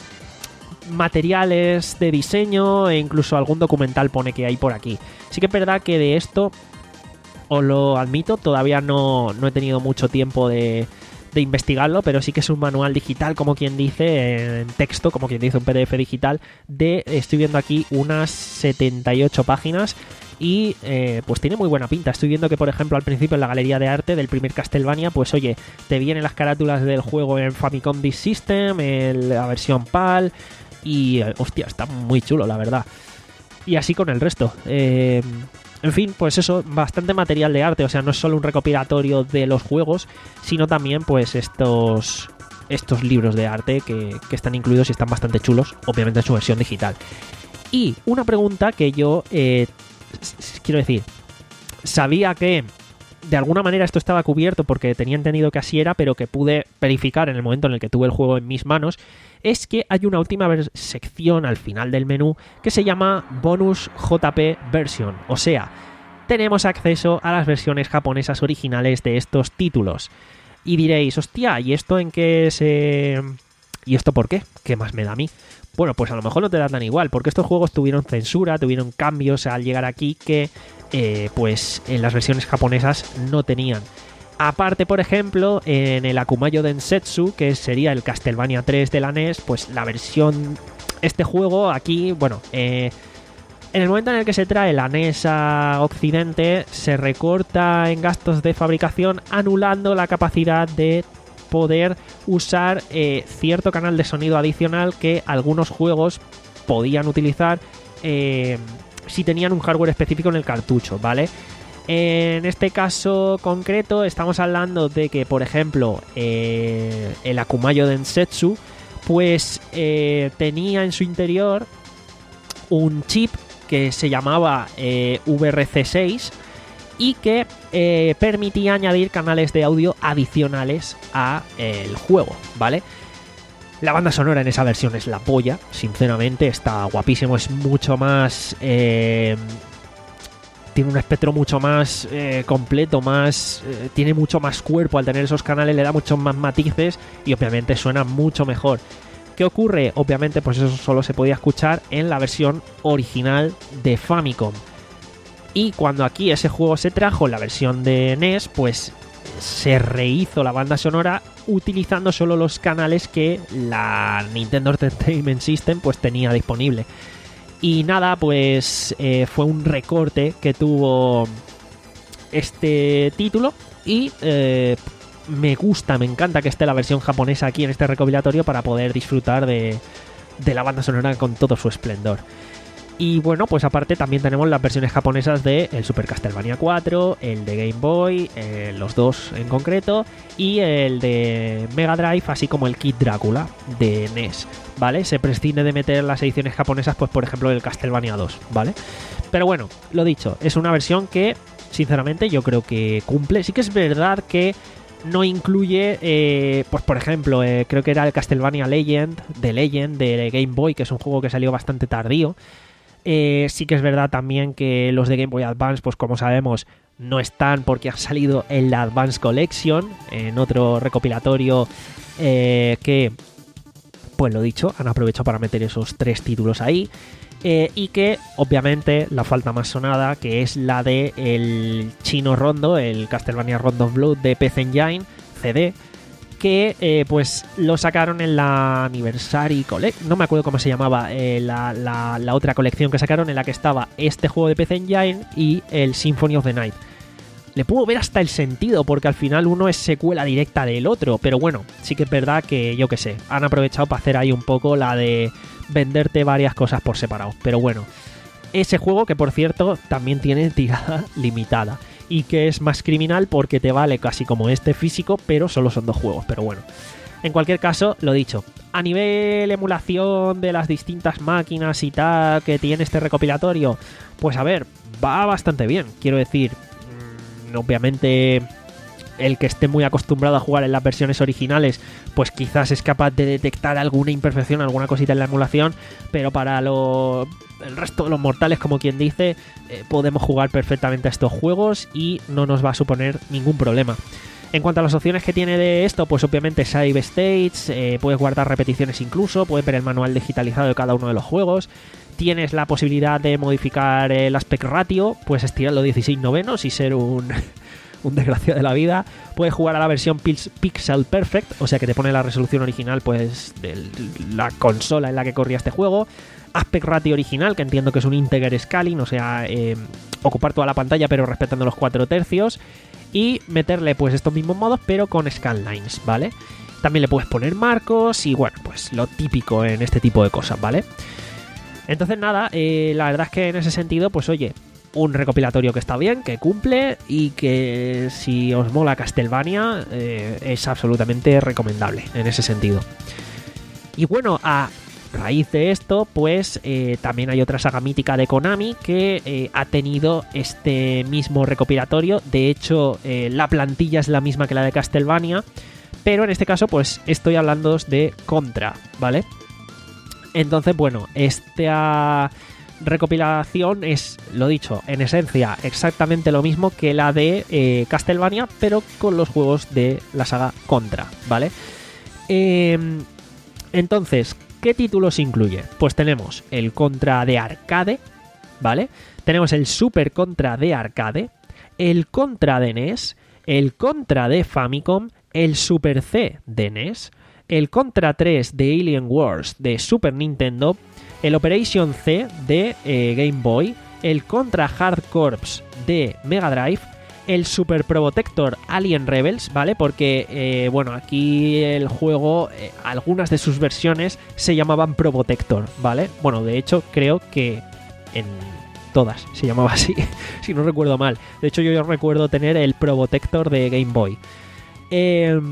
materiales de diseño e incluso algún documental pone que hay por aquí. Sí que es verdad que de esto, os lo admito, todavía no, no he tenido mucho tiempo de, de investigarlo, pero sí que es un manual digital, como quien dice, en texto, como quien dice, un P D F digital de, estoy viendo aquí, unas setenta y ocho páginas y eh, pues tiene muy buena pinta. Estoy viendo que, por ejemplo, al principio en la galería de arte del primer Castlevania, pues oye, te vienen las carátulas del juego en Famicom Disk System, en la versión PAL y, hostia, está muy chulo, la verdad. Y así con el resto. Eh, en fin, pues eso, bastante material de arte. O sea, no es solo un recopilatorio de los juegos, sino también pues estos, estos libros de arte que, que están incluidos y están bastante chulos, obviamente en su versión digital. Y una pregunta que yo, eh, quiero decir, sabía que de alguna manera esto estaba cubierto porque tenía entendido que así era, pero que pude verificar en el momento en el que tuve el juego en mis manos, es que hay una última sección al final del menú que se llama Bonus J P Version. O sea, tenemos acceso a las versiones japonesas originales de estos títulos. Y diréis, hostia, ¿y esto en qué se...? ¿Y esto por qué? ¿Qué más me da a mí? Bueno, pues a lo mejor no te da tan igual, porque estos juegos tuvieron censura, tuvieron cambios al llegar aquí que eh, pues en las versiones japonesas no tenían. Aparte, por ejemplo, en el Akumayo Densetsu, que sería el Castlevania tres de la N E S, pues la versión... Este juego aquí, bueno, eh, en el momento en el que se trae la N E S a Occidente, se recorta en gastos de fabricación, anulando la capacidad de poder usar eh, cierto canal de sonido adicional que algunos juegos podían utilizar eh, si tenían un hardware específico en el cartucho, ¿vale? En este caso concreto estamos hablando de que, por ejemplo, eh, el Akumayo Densetsu pues eh, tenía en su interior un chip que se llamaba eh, V R C seis y que eh, permitía añadir canales de audio adicionales a eh, el juego, ¿vale? La banda sonora en esa versión es la polla, sinceramente, está guapísimo, es mucho más... Eh, tiene un espectro mucho más eh, completo, más eh, tiene mucho más cuerpo al tener esos canales, le da muchos más matices y obviamente suena mucho mejor. ¿Qué ocurre? Obviamente pues eso solo se podía escuchar en la versión original de Famicom. Y cuando aquí ese juego se trajo en la versión de N E S, pues se rehizo la banda sonora utilizando solo los canales que la Nintendo Entertainment System pues tenía disponible. Y nada, pues eh, fue un recorte que tuvo este título y eh, me gusta, me encanta que esté la versión japonesa aquí en este recopilatorio para poder disfrutar de, de la banda sonora con todo su esplendor. Y bueno, pues aparte también tenemos las versiones japonesas de el Super Castlevania cuatro, el de Game Boy, eh, los dos en concreto, y el de Mega Drive, así como el Kid Drácula de N E S, ¿vale? Se prescinde de meter las ediciones japonesas, pues por ejemplo el Castlevania dos, ¿vale? Pero bueno, lo dicho, es una versión que, sinceramente, yo creo que cumple. Sí que es verdad que no incluye, eh, pues por ejemplo, eh, creo que era el Castlevania Legend, de Legend, de Game Boy, que es un juego que salió bastante tardío. Eh, sí que es verdad también que los de Game Boy Advance, pues como sabemos, no están porque han salido en la Advance Collection, en otro recopilatorio eh, que, pues lo dicho, han aprovechado para meter esos tres títulos ahí. Eh, y que obviamente la falta más sonada, que es la de el chino Rondo, el Castlevania Rondo of Blood de P C Engine C D, que eh, pues lo sacaron en la Anniversary Collect, no me acuerdo cómo se llamaba, eh, la, la, la otra colección que sacaron, en la que estaba este juego de P C Engine y el Symphony of the Night. Le puedo ver hasta el sentido, porque al final uno es secuela directa del otro, pero bueno, sí que es verdad que, yo qué sé, han aprovechado para hacer ahí un poco la de venderte varias cosas por separado. Pero bueno, ese juego, que por cierto también tiene tirada limitada y que es más criminal porque te vale casi como este físico, pero solo son dos juegos. Pero bueno, en cualquier caso, lo dicho, a nivel emulación de las distintas máquinas y tal que tiene este recopilatorio, pues a ver, va bastante bien. Quiero decir, obviamente el que esté muy acostumbrado a jugar en las versiones originales, pues quizás es capaz de detectar alguna imperfección, alguna cosita en la emulación, pero para lo, el resto de los mortales, como quien dice, eh, podemos jugar perfectamente a estos juegos y no nos va a suponer ningún problema. En cuanto a las opciones que tiene de esto, pues obviamente save states, eh, puedes guardar repeticiones incluso, puedes ver el manual digitalizado de cada uno de los juegos, tienes la posibilidad de modificar el aspect ratio, puedes estirarlo dieciséis novenos y ser un, un desgraciado de la vida, puedes jugar a la versión Pixel Perfect, o sea que te pone la resolución original pues de la consola en la que corría este juego, aspect ratio original, que entiendo que es un integer scaling, o sea, eh, ocupar toda la pantalla pero respetando los cuatro tercios, y meterle pues estos mismos modos pero con scanlines, ¿vale? También le puedes poner marcos y bueno, pues lo típico en este tipo de cosas, ¿vale? Entonces nada, eh, la verdad es que en ese sentido, pues oye, un recopilatorio que está bien, que cumple y que si os mola Castlevania eh, es absolutamente recomendable en ese sentido. Y bueno, a raíz de esto, pues eh, también hay otra saga mítica de Konami que eh, ha tenido este mismo recopilatorio. De hecho, eh, la plantilla es la misma que la de Castlevania, pero en este caso pues estoy hablando de Contra, ¿vale? Entonces, bueno, esta recopilación es, lo dicho, en esencia exactamente lo mismo que la de eh, Castlevania, pero con los juegos de la saga Contra, ¿vale? Eh, entonces, ¿qué títulos incluye? Pues tenemos el Contra de arcade, ¿vale? Tenemos el Super Contra de arcade, el Contra de N E S, el Contra de Famicom, el Super C de N E S, el Contra tres de Alien Wars de Super Nintendo, el Operation C de eh, Game Boy, el Contra Hard Corps de Mega Drive, el Super Probotector Alien Rebels, ¿vale? Porque, eh, bueno, aquí el juego, eh, algunas de sus versiones se llamaban Probotector, ¿vale? Bueno, de hecho, creo que en todas se llamaba así, si no recuerdo mal. De hecho, yo, yo recuerdo tener el Probotector de Game Boy. Eh...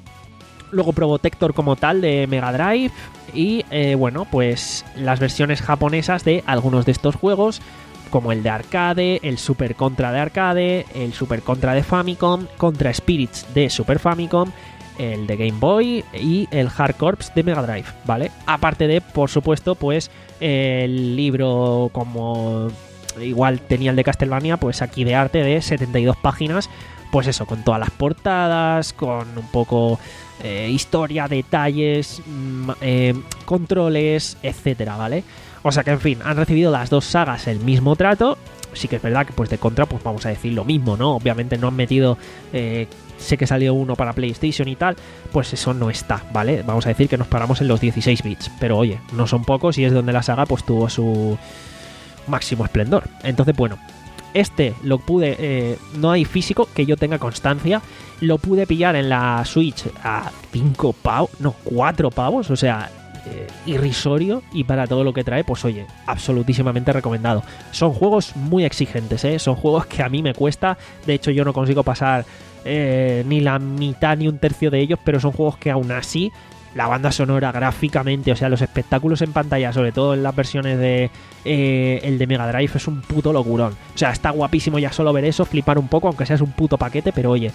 Luego Probotector como tal de Mega Drive y, eh, bueno, pues las versiones japonesas de algunos de estos juegos, como el de arcade, el Super Contra de arcade, el Super Contra de Famicom, Contra Spirits de Super Famicom, el de Game Boy y el Hard Corps de Mega Drive, ¿vale? Aparte de, por supuesto, pues el libro como igual tenía el de Castlevania, pues aquí de arte de setenta y dos páginas, pues eso, con todas las portadas, con un poco eh, historia, detalles, eh, controles, etcétera, ¿vale? O sea que, en fin, han recibido las dos sagas el mismo trato. Sí que es verdad que pues de Contra, pues vamos a decir lo mismo, ¿no? Obviamente no han metido, eh, sé que salió uno para PlayStation y tal, pues eso no está, ¿vale? Vamos a decir que nos paramos en los dieciséis bits, pero oye, no son pocos y es donde la saga pues tuvo su máximo esplendor. Entonces, bueno, este lo pude, eh, no hay físico que yo tenga constancia, lo pude pillar en la Switch a cinco pavos, no, cuatro pavos, o sea, eh, irrisorio, y para todo lo que trae, pues oye, absolutísimamente recomendado. Son juegos muy exigentes, ¿eh? Son juegos que a mí me cuesta, de hecho yo no consigo pasar eh, ni la mitad ni un tercio de ellos, pero son juegos que aún así, la banda sonora gráficamente, o sea, los espectáculos en pantalla, sobre todo en las versiones de eh, el de Mega Drive, es un puto locurón. O sea, está guapísimo ya solo ver eso, flipar un poco, aunque seas un puto paquete, pero oye,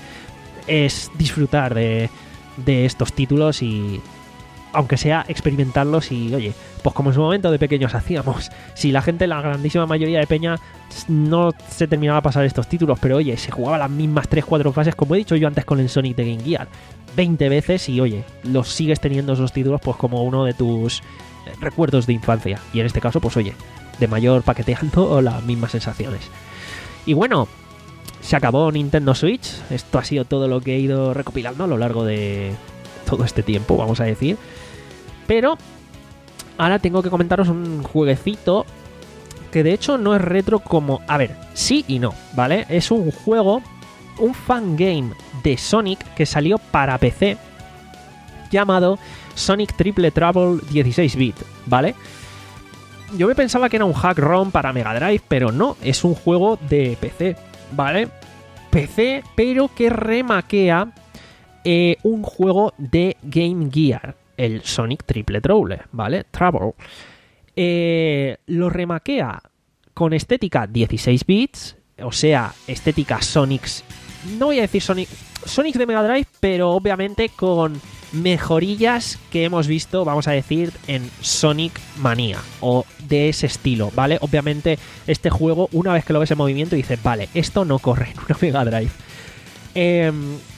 es disfrutar de, de estos títulos y aunque sea experimentarlos y, oye, pues como en su momento de pequeños hacíamos. Si la gente, la grandísima mayoría de peña, no se terminaba a pasar estos títulos, pero oye, se jugaba las mismas tres cuatro fases, como he dicho yo antes con el Sonic de Game Gear, veinte veces y, oye, los sigues teniendo esos títulos pues como uno de tus recuerdos de infancia. Y en este caso, pues oye, de mayor paqueteando o las mismas sensaciones. Y bueno, se acabó Nintendo Switch. Esto ha sido todo lo que he ido recopilando a lo largo de todo este tiempo, vamos a decir. Pero ahora tengo que comentaros un jueguecito que de hecho no es retro como... A ver, sí y no, ¿vale? Es un juego, un fangame de Sonic que salió para P C llamado Sonic Triple Trouble dieciséis bit, ¿vale? Yo me pensaba que era un hack ROM para Mega Drive, pero no, es un juego de P C, ¿vale? P C, pero que remaquea eh, un juego de Game Gear, el Sonic Triple Trouble, ¿vale? Trouble. Eh, lo remaquea con estética dieciséis bits, o sea, estética Sonic... No voy a decir Sonic... Sonic de Mega Drive, pero obviamente con mejorillas que hemos visto, vamos a decir, en Sonic Mania o de ese estilo, ¿vale? Obviamente este juego, una vez que lo ves en movimiento, dices, vale, esto no corre en una Mega Drive. Eh,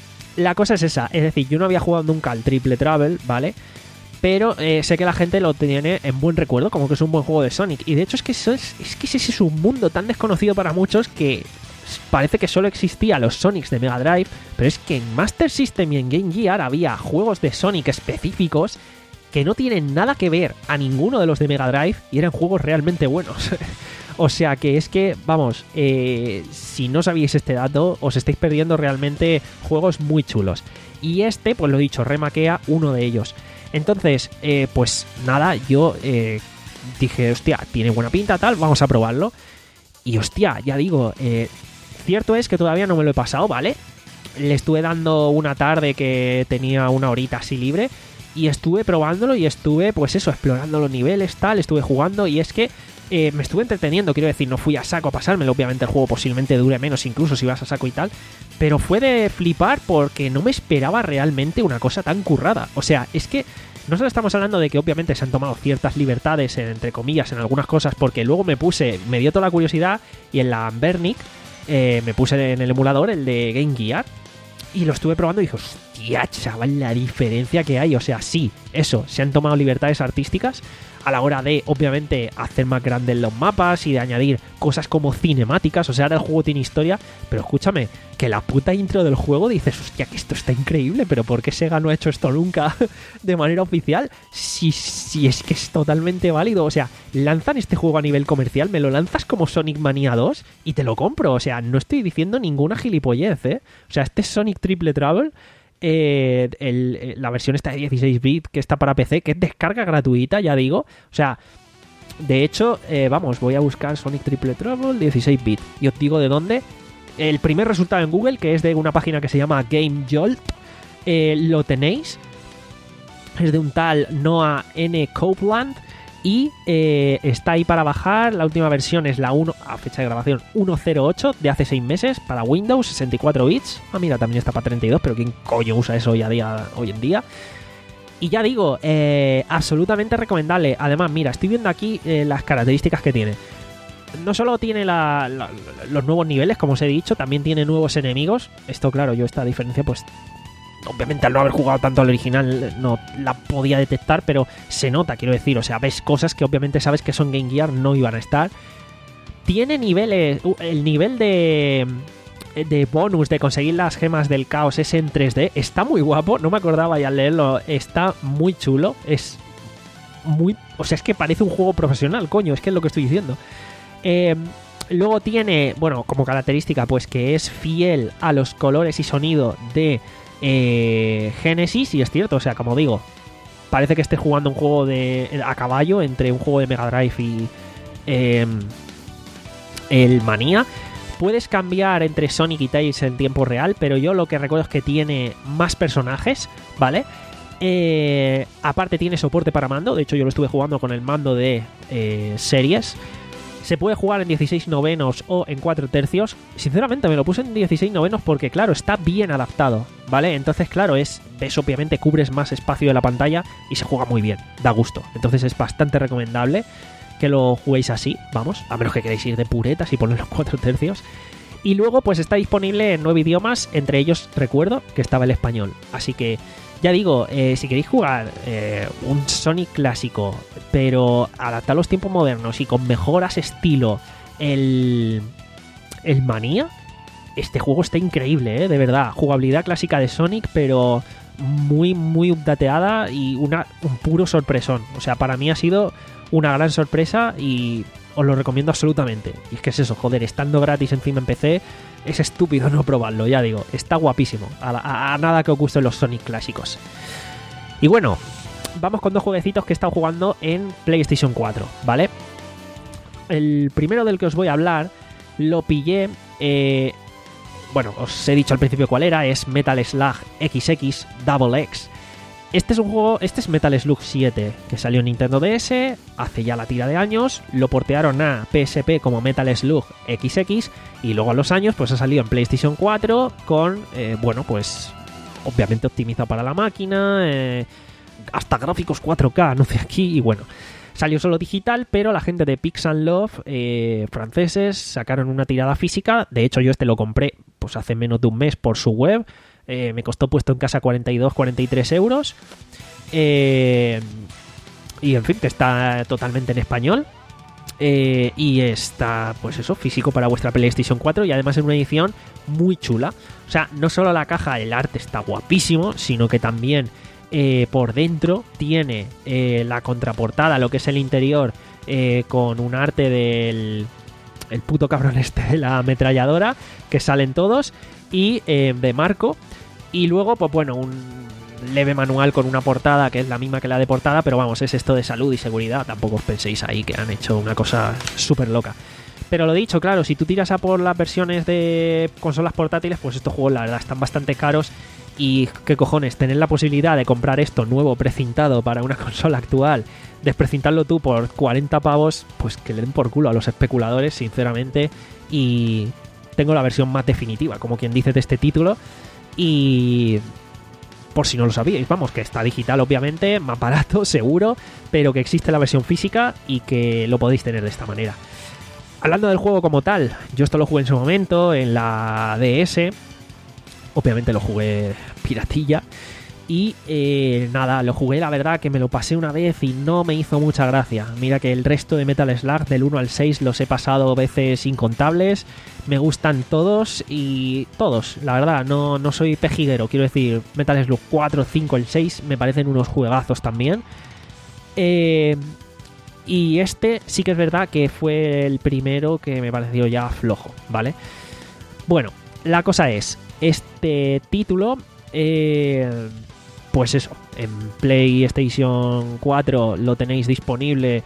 la cosa es esa, es decir, yo no había jugado nunca al Triple Trouble, ¿vale? Pero eh, sé que la gente lo tiene en buen recuerdo, como que es un buen juego de Sonic. Y de hecho es que, eso es, es que ese es un mundo tan desconocido para muchos que parece que solo existía los Sonics de Mega Drive, pero es que en Master System y en Game Gear había juegos de Sonic específicos que no tienen nada que ver a ninguno de los de Mega Drive y eran juegos realmente buenos. O sea que es que, vamos, eh, si no sabíais este dato, os estáis perdiendo realmente juegos muy chulos. Y este, pues lo he dicho, remaquea uno de ellos. Entonces, eh, pues nada, yo eh, dije, hostia, tiene buena pinta, tal, vamos a probarlo. Y hostia, ya digo, eh, cierto es que todavía no me lo he pasado, ¿vale? Le estuve dando una tarde que tenía una horita así libre y estuve probándolo y estuve, pues eso, explorando los niveles, tal, estuve jugando y es que eh, me estuve entreteniendo, quiero decir, no fui a saco a pasármelo, obviamente el juego posiblemente dure menos incluso si vas a saco y tal, pero fue de flipar porque no me esperaba realmente una cosa tan currada. O sea, es que no solo estamos hablando de que obviamente se han tomado ciertas libertades, entre comillas, en algunas cosas, porque luego me puse, me dio toda la curiosidad y en la Anbernic eh, me puse en el emulador, el de Game Gear, y lo estuve probando y dije, hostia, chaval, la diferencia que hay. O sea, sí, eso, se han tomado libertades artísticas a la hora de, obviamente, hacer más grandes los mapas y de añadir cosas como cinemáticas. O sea, ahora el juego tiene historia, pero escúchame, que la puta intro del juego dices, hostia, que esto está increíble, pero ¿por qué Sega no ha hecho esto nunca de manera oficial? Si, si es que es totalmente válido. O sea, lanzan este juego a nivel comercial, me lo lanzas como Sonic Mania dos y te lo compro. O sea, no estoy diciendo ninguna gilipollez, ¿eh? O sea, este Sonic Triple Trouble, eh, el, la versión esta de dieciséis bits que está para P C, que es descarga gratuita, ya digo. O sea, de hecho, eh, vamos, voy a buscar Sonic Triple Trouble dieciséis bits y os digo de dónde. El primer resultado en Google, que es de una página que se llama Game Jolt, eh, lo tenéis. Es de un tal Noah N. Copeland y eh, está ahí para bajar. La última versión es la uno, a fecha de grabación uno punto cero ocho de hace seis meses para Windows, sesenta y cuatro bits. Ah, mira, también está para treinta y dos, pero ¿quién coño usa eso hoy, a día, hoy en día? Y ya digo, eh, absolutamente recomendable. Además, mira, estoy viendo aquí eh, las características que tiene. No solo tiene la, la, los nuevos niveles, como os he dicho, también tiene nuevos enemigos. Esto, claro, yo esta diferencia, pues obviamente al no haber jugado tanto al original no la podía detectar, pero se nota, quiero decir. O sea, ves cosas que obviamente sabes que son Game Gear, no iban a estar. Tiene niveles, el nivel de de bonus de conseguir las gemas del caos es en tres D, está muy guapo, no me acordaba y al leerlo está muy chulo, es muy, o sea, es que parece un juego profesional, coño, es que es lo que estoy diciendo. Eh, luego tiene, bueno, como característica, pues que es fiel a los colores y sonido de eh, Genesis, y es cierto, o sea, como digo, parece que estés jugando un juego de a caballo entre un juego de Mega Drive y eh, el Mania. Puedes cambiar entre Sonic y Tails en tiempo real, pero yo lo que recuerdo es que tiene más personajes, ¿vale? Eh, aparte tiene soporte para mando, de hecho yo lo estuve jugando con el mando de eh, series. Se puede jugar en dieciséis novenos o en cuatro tercios. Sinceramente me lo puse en dieciséis novenos porque, claro, está bien adaptado, ¿vale? Entonces, claro, es ves, obviamente cubres más espacio de la pantalla y se juega muy bien, da gusto. Entonces es bastante recomendable que lo juguéis así, vamos, a menos que queráis ir de puretas y ponerlo en cuatro tercios. Y luego pues está disponible en nueve idiomas, entre ellos recuerdo que estaba el español. Así que ya digo, eh, si queréis jugar eh, un Sonic clásico, pero adaptar los tiempos modernos y con mejoras estilo el, el Mania, este juego está increíble, ¿eh? De verdad. Jugabilidad clásica de Sonic, pero muy, muy updateada y una, un puro sorpresón. O sea, para mí ha sido una gran sorpresa y os lo recomiendo absolutamente. Y es que es eso, joder, estando gratis encima en P C, es estúpido no probarlo, ya digo. Está guapísimo, a, a, a nada que os gusten los Sonic clásicos. Y bueno, vamos con dos jueguecitos que he estado jugando en PlayStation cuatro, ¿vale? El primero del que os voy a hablar lo pillé... Eh, bueno, os he dicho al principio cuál era, es Metal Slug X X Double X. Este es un juego, este es Metal Slug siete, que salió en Nintendo D S hace ya la tira de años, lo portearon a P S P como Metal Slug equis equis y luego a los años pues ha salido en PlayStation cuatro con, eh, bueno, pues obviamente optimizado para la máquina, eh, hasta gráficos cuatro K, no sé aquí, y bueno, salió solo digital, pero la gente de Pix and Love, eh, franceses, sacaron una tirada física. De hecho yo este lo compré pues hace menos de un mes por su web. Eh, me costó puesto en casa cuarenta y dos, cuarenta y tres euros. Eh, y en fin, que está totalmente en español. Eh, y está, pues eso, físico para vuestra PlayStation cuatro. Y además en una edición muy chula. O sea, no solo la caja, el arte está guapísimo, sino que también eh, por dentro tiene eh, la contraportada, lo que es el interior, eh, con un arte del... el puto cabrón este de la ametralladora, que salen todos, y eh, de Marco. Y luego, pues bueno, un leve manual con una portada que es la misma que la de portada, pero vamos, es esto de salud y seguridad. Tampoco os penséis ahí que han hecho una cosa súper loca. Pero lo dicho, claro, si tú tiras a por las versiones de consolas portátiles, pues estos juegos la verdad están bastante caros. Y qué cojones, tener la posibilidad de comprar esto nuevo, precintado para una consola actual, desprecintarlo tú por cuarenta pavos, pues que le den por culo a los especuladores, sinceramente. Y tengo la versión más definitiva, como quien dice, de este título. Y por si no lo sabíais, vamos, que está digital obviamente, más barato, seguro, pero que existe la versión física y que lo podéis tener de esta manera. Hablando del juego como tal, yo esto lo jugué en su momento en la D S, obviamente lo jugué piratilla. Y eh, nada, lo jugué, la verdad que me lo pasé una vez y no me hizo mucha gracia. Mira que el resto de Metal Slug del uno al seis los he pasado veces incontables. Me gustan todos y todos, la verdad, no, no soy pejiguero. Quiero decir, Metal Slug cuatro, cinco, el seis me parecen unos juegazos también. Eh, y este sí que es verdad que fue el primero que me pareció ya flojo, ¿vale? Bueno, la cosa es, este título... Eh, pues eso, en PlayStation cuatro lo tenéis disponible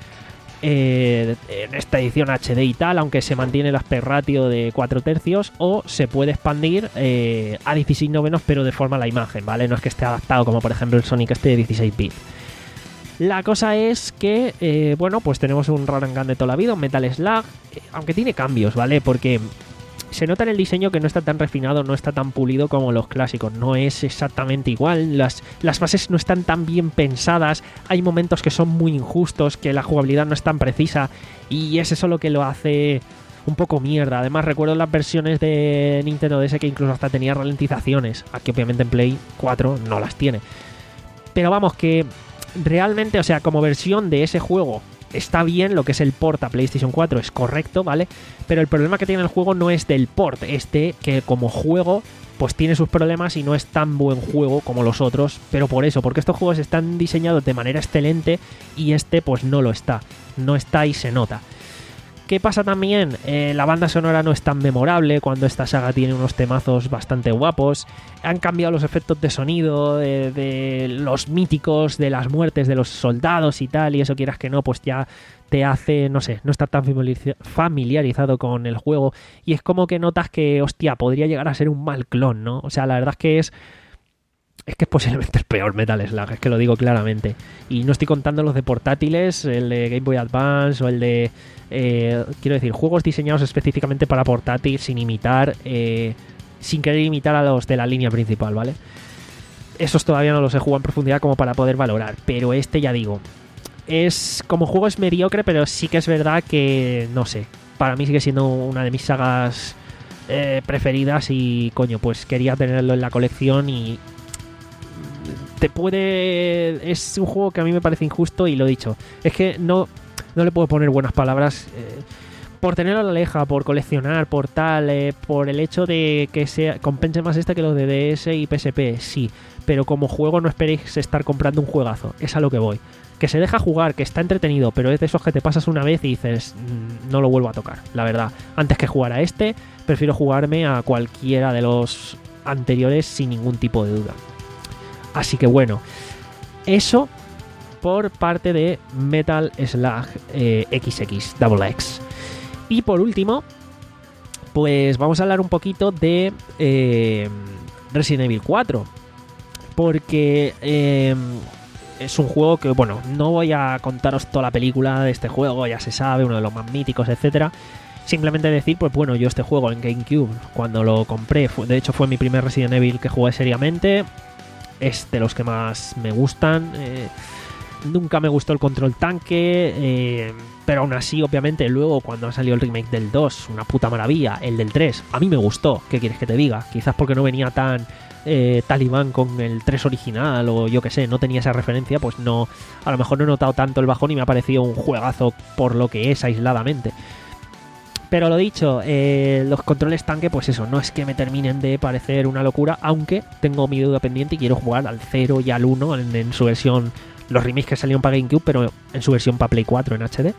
eh, en esta edición H D y tal, aunque se mantiene el aspect ratio de cuatro tercios, o se puede expandir eh, a dieciséis novenos, pero de forma la imagen, ¿vale? No es que esté adaptado como por ejemplo el Sonic este de dieciséis bits. La cosa es que, eh, bueno, pues tenemos un run and gun de toda la vida, un Metal Slug, eh, aunque tiene cambios, ¿vale? Porque... se nota en el diseño que no está tan refinado, no está tan pulido como los clásicos. No es exactamente igual, las, las bases no están tan bien pensadas, hay momentos que son muy injustos, que la jugabilidad no es tan precisa, y es eso lo que lo hace un poco mierda. Además recuerdo las versiones de Nintendo D S que incluso hasta tenía ralentizaciones, aquí obviamente en Play cuatro no las tiene. Pero vamos, que realmente, o sea, como versión de ese juego... está bien, lo que es el port a PlayStation cuatro es correcto, ¿vale? Pero el problema que tiene el juego no es del port, es de que como juego pues tiene sus problemas y no es tan buen juego como los otros, pero por eso, porque estos juegos están diseñados de manera excelente y este pues no lo está, no está y se nota. ¿Qué pasa también? Eh, la banda sonora no es tan memorable cuando esta saga tiene unos temazos bastante guapos. Han cambiado los efectos de sonido, de, de los míticos, de las muertes de los soldados y tal, y eso quieras que no, pues ya te hace, no sé, no estar tan familiarizado con el juego. Y es como que notas que, hostia, podría llegar a ser un mal clon, ¿no? O sea, la verdad es que es... es que es posiblemente el peor Metal Slug, es que lo digo claramente. Y no estoy contando los de portátiles, el de Game Boy Advance o el de... Eh, quiero decir, juegos diseñados específicamente para portátil sin imitar... Eh, sin querer imitar a los de la línea principal, ¿vale? Esos todavía no los he jugado en profundidad como para poder valorar. Pero este, ya digo, es... como juego es mediocre, pero sí que es verdad que... no sé, para mí sigue siendo una de mis sagas eh, preferidas y, coño, pues quería tenerlo en la colección y... te puede... es un juego que a mí me parece injusto y lo he dicho. Es que no, no le puedo poner buenas palabras eh, por tenerlo a la leja, por coleccionar, por tal, eh, por el hecho de que sea compense más este que los de D S y P S P, sí. Pero como juego no esperéis estar comprando un juegazo, es a lo que voy. Que se deja jugar, que está entretenido, pero es de esos que te pasas una vez y dices, mmm, no lo vuelvo a tocar, la verdad. Antes que jugar a este, prefiero jugarme a cualquiera de los anteriores sin ningún tipo de duda. Así que bueno, eso por parte de Metal Slug eh, equis equis, Double X. Y por último, pues vamos a hablar un poquito de eh, Resident Evil cuatro. porque eh, es un juego que, bueno, no voy a contaros toda la película de este juego, ya se sabe, uno de los más míticos, etcétera. Simplemente decir, pues bueno, yo este juego en GameCube, cuando lo compré, fue, de hecho fue mi primer Resident Evil que jugué seriamente, es de los que más me gustan. Eh, nunca me gustó el control tanque, eh, pero aún así, obviamente, luego cuando ha salido el remake del dos, una puta maravilla, el del tres, a mí me gustó, ¿qué quieres que te diga? Quizás porque no venía tan eh, talibán con el tres original, o yo que sé, no tenía esa referencia, pues no, a lo mejor no he notado tanto el bajón y me ha parecido un juegazo por lo que es aisladamente. Pero lo dicho, eh, los controles tanque, pues eso, no es que me terminen de parecer una locura, aunque tengo mi duda pendiente y quiero jugar al cero y al uno en, en su versión, los remakes que salieron para GameCube, pero en su versión para Play cuatro en H D.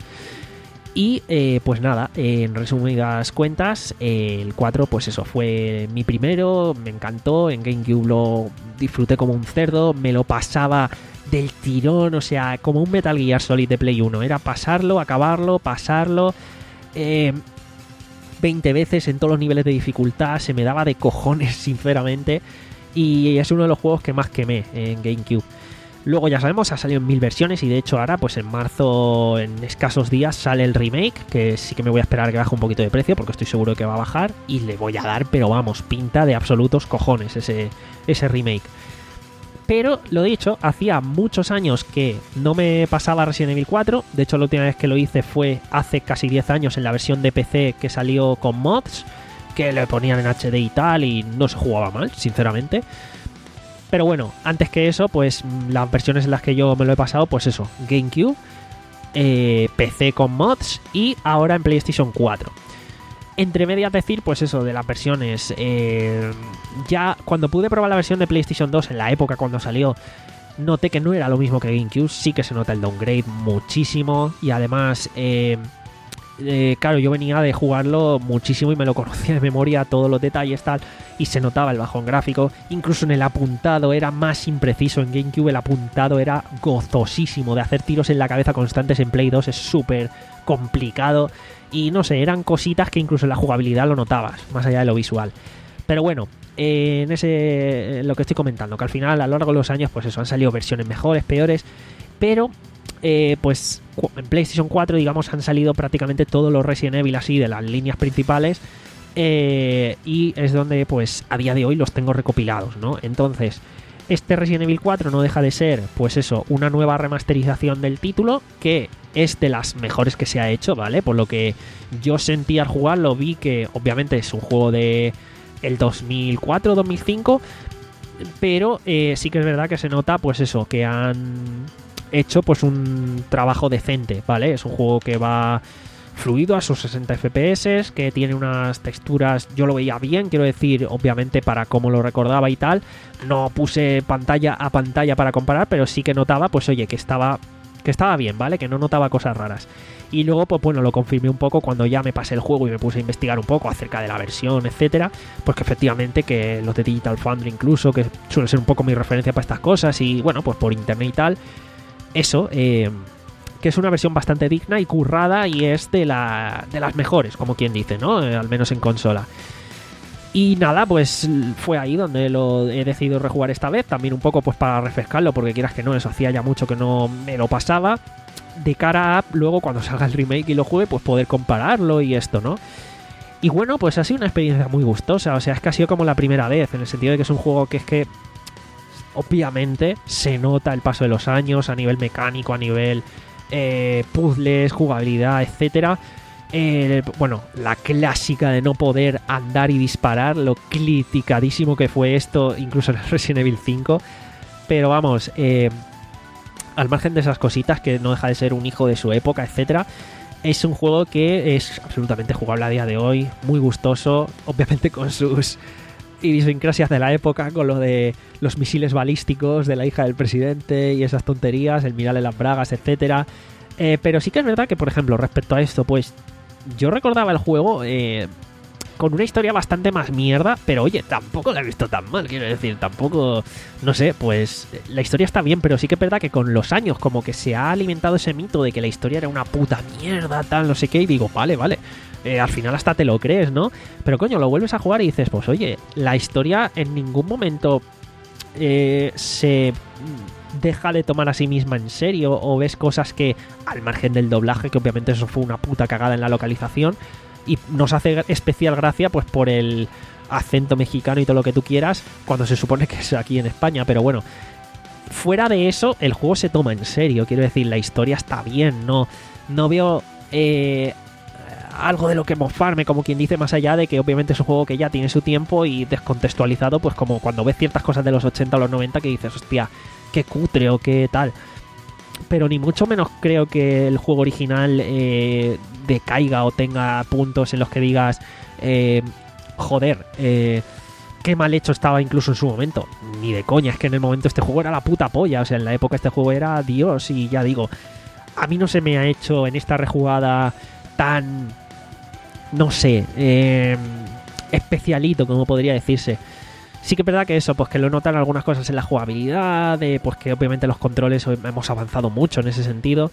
Y eh, pues nada, eh, en resumidas cuentas, eh, el cuatro, pues eso, fue mi primero, me encantó, en GameCube lo disfruté como un cerdo, me lo pasaba del tirón, o sea, como un Metal Gear Solid de Play uno, era pasarlo, acabarlo, pasarlo... Eh, veinte veces en todos los niveles de dificultad, se me daba de cojones sinceramente, y es uno de los juegos que más quemé en GameCube. Luego ya sabemos, ha salido en mil versiones y de hecho ahora pues en marzo, en escasos días, sale el remake, que sí que me voy a esperar que baje un poquito de precio porque estoy seguro que va a bajar y le voy a dar, pero vamos, pinta de absolutos cojones ese, ese remake. Pero, lo dicho, hacía muchos años que no me pasaba Resident Evil cuatro. De hecho, la última vez que lo hice fue hace casi diez años en la versión de P C que salió con mods, que le ponían en H D y tal, y no se jugaba mal, sinceramente. Pero bueno, antes que eso, pues las versiones en las que yo me lo he pasado, pues eso, GameCube, eh, P C con mods y ahora en PlayStation cuatro. Entre medias decir, pues eso, de las versiones, eh, ya cuando pude probar la versión de PlayStation dos en la época cuando salió, noté que no era lo mismo que GameCube, sí que se nota el downgrade muchísimo y además, eh, eh, claro, yo venía de jugarlo muchísimo y me lo conocía de memoria, todos los detalles tal, y se notaba el bajón gráfico, incluso en el apuntado era más impreciso. En GameCube el apuntado era gozosísimo, de hacer tiros en la cabeza constantes en Play dos es súper complicado. Y no sé, eran cositas que incluso en la jugabilidad lo notabas, más allá de lo visual. Pero bueno, eh, en ese eh, lo que estoy comentando, que al final a lo largo de los años, pues eso, han salido versiones mejores, peores, pero eh, pues en PlayStation cuatro, digamos, han salido prácticamente todos los Resident Evil así de las líneas principales, eh, y es donde pues a día de hoy los tengo recopilados, ¿no? Entonces, este Resident Evil cuatro no deja de ser, pues eso, una nueva remasterización del título, que es de las mejores que se ha hecho, ¿vale? Por lo que yo sentí al jugarlo, vi que obviamente es un juego de el dos mil cuatro dos mil cinco, pero eh, sí que es verdad que se nota, pues eso, que han hecho pues un trabajo decente, ¿vale? Es un juego que va fluido a sus sesenta F P S, que tiene unas texturas, yo lo veía bien, quiero decir, obviamente para cómo lo recordaba y tal, no puse pantalla a pantalla para comparar, pero sí que notaba, pues oye, que estaba que estaba bien, ¿vale? Que no notaba cosas raras. Y luego, pues bueno, lo confirmé un poco cuando ya me pasé el juego y me puse a investigar un poco acerca de la versión, etcétera, pues que efectivamente que los de Digital Foundry incluso, que suele ser un poco mi referencia para estas cosas, y bueno, pues por internet y tal, eso, eh, que es una versión bastante digna y currada y es de, la, de las mejores, como quien dice, ¿no? Eh, al menos en consola. Y nada, pues fue ahí donde lo he decidido rejugar esta vez, también un poco pues para refrescarlo, porque quieras que no, eso hacía ya mucho que no me lo pasaba, de cara a luego cuando salga el remake y lo juegue, pues poder compararlo y esto, ¿no? Y bueno, pues ha sido una experiencia muy gustosa, o sea, es que ha sido como la primera vez, en el sentido de que es un juego que es que obviamente se nota el paso de los años a nivel mecánico, a nivel eh, puzzles, jugabilidad, etcétera. Eh, bueno, la clásica de no poder andar y disparar, lo criticadísimo que fue esto, incluso en el Resident Evil cinco. Pero vamos, eh, al margen de esas cositas, que no deja de ser un hijo de su época, etcétera, es un juego que es absolutamente jugable a día de hoy, muy gustoso, obviamente con sus idiosincrasias de la época, con lo de los misiles balísticos de la hija del presidente y esas tonterías, el mirarle las bragas, etcétera. Eh, pero sí que es verdad que, por ejemplo, respecto a esto, pues yo recordaba el juego eh, con una historia bastante más mierda, pero oye, tampoco la he visto tan mal, quiero decir, tampoco, no sé, pues la historia está bien, pero sí que es verdad que con los años como que se ha alimentado ese mito de que la historia era una puta mierda, tal, no sé qué, y digo, vale, vale, eh, al final hasta te lo crees, ¿no? Pero coño, lo vuelves a jugar y dices, pues oye, la historia en ningún momento eh, se deja de tomar a sí misma en serio, o ves cosas que, al margen del doblaje, que obviamente eso fue una puta cagada en la localización, y nos hace especial gracia pues por el acento mexicano y todo lo que tú quieras, cuando se supone que es aquí en España, pero bueno, fuera de eso, el juego se toma en serio, quiero decir, la historia está bien, no, no veo eh, algo de lo que mofarme, como quien dice, más allá de que obviamente es un juego que ya tiene su tiempo y descontextualizado, pues como cuando ves ciertas cosas de los ochenta o los noventa que dices, hostia, qué cutre o qué tal. Pero ni mucho menos creo que el juego original eh, decaiga o tenga puntos en los que digas, eh, joder, eh, qué mal hecho estaba incluso en su momento. Ni de coña, es que en el momento este juego era la puta polla, o sea, en la época este juego era Dios, y ya digo, a mí no se me ha hecho en esta rejugada tan, no sé, eh, especialito, como podría decirse. Sí que es verdad que eso, pues que lo notan algunas cosas en la jugabilidad, de, pues que obviamente los controles hemos avanzado mucho en ese sentido,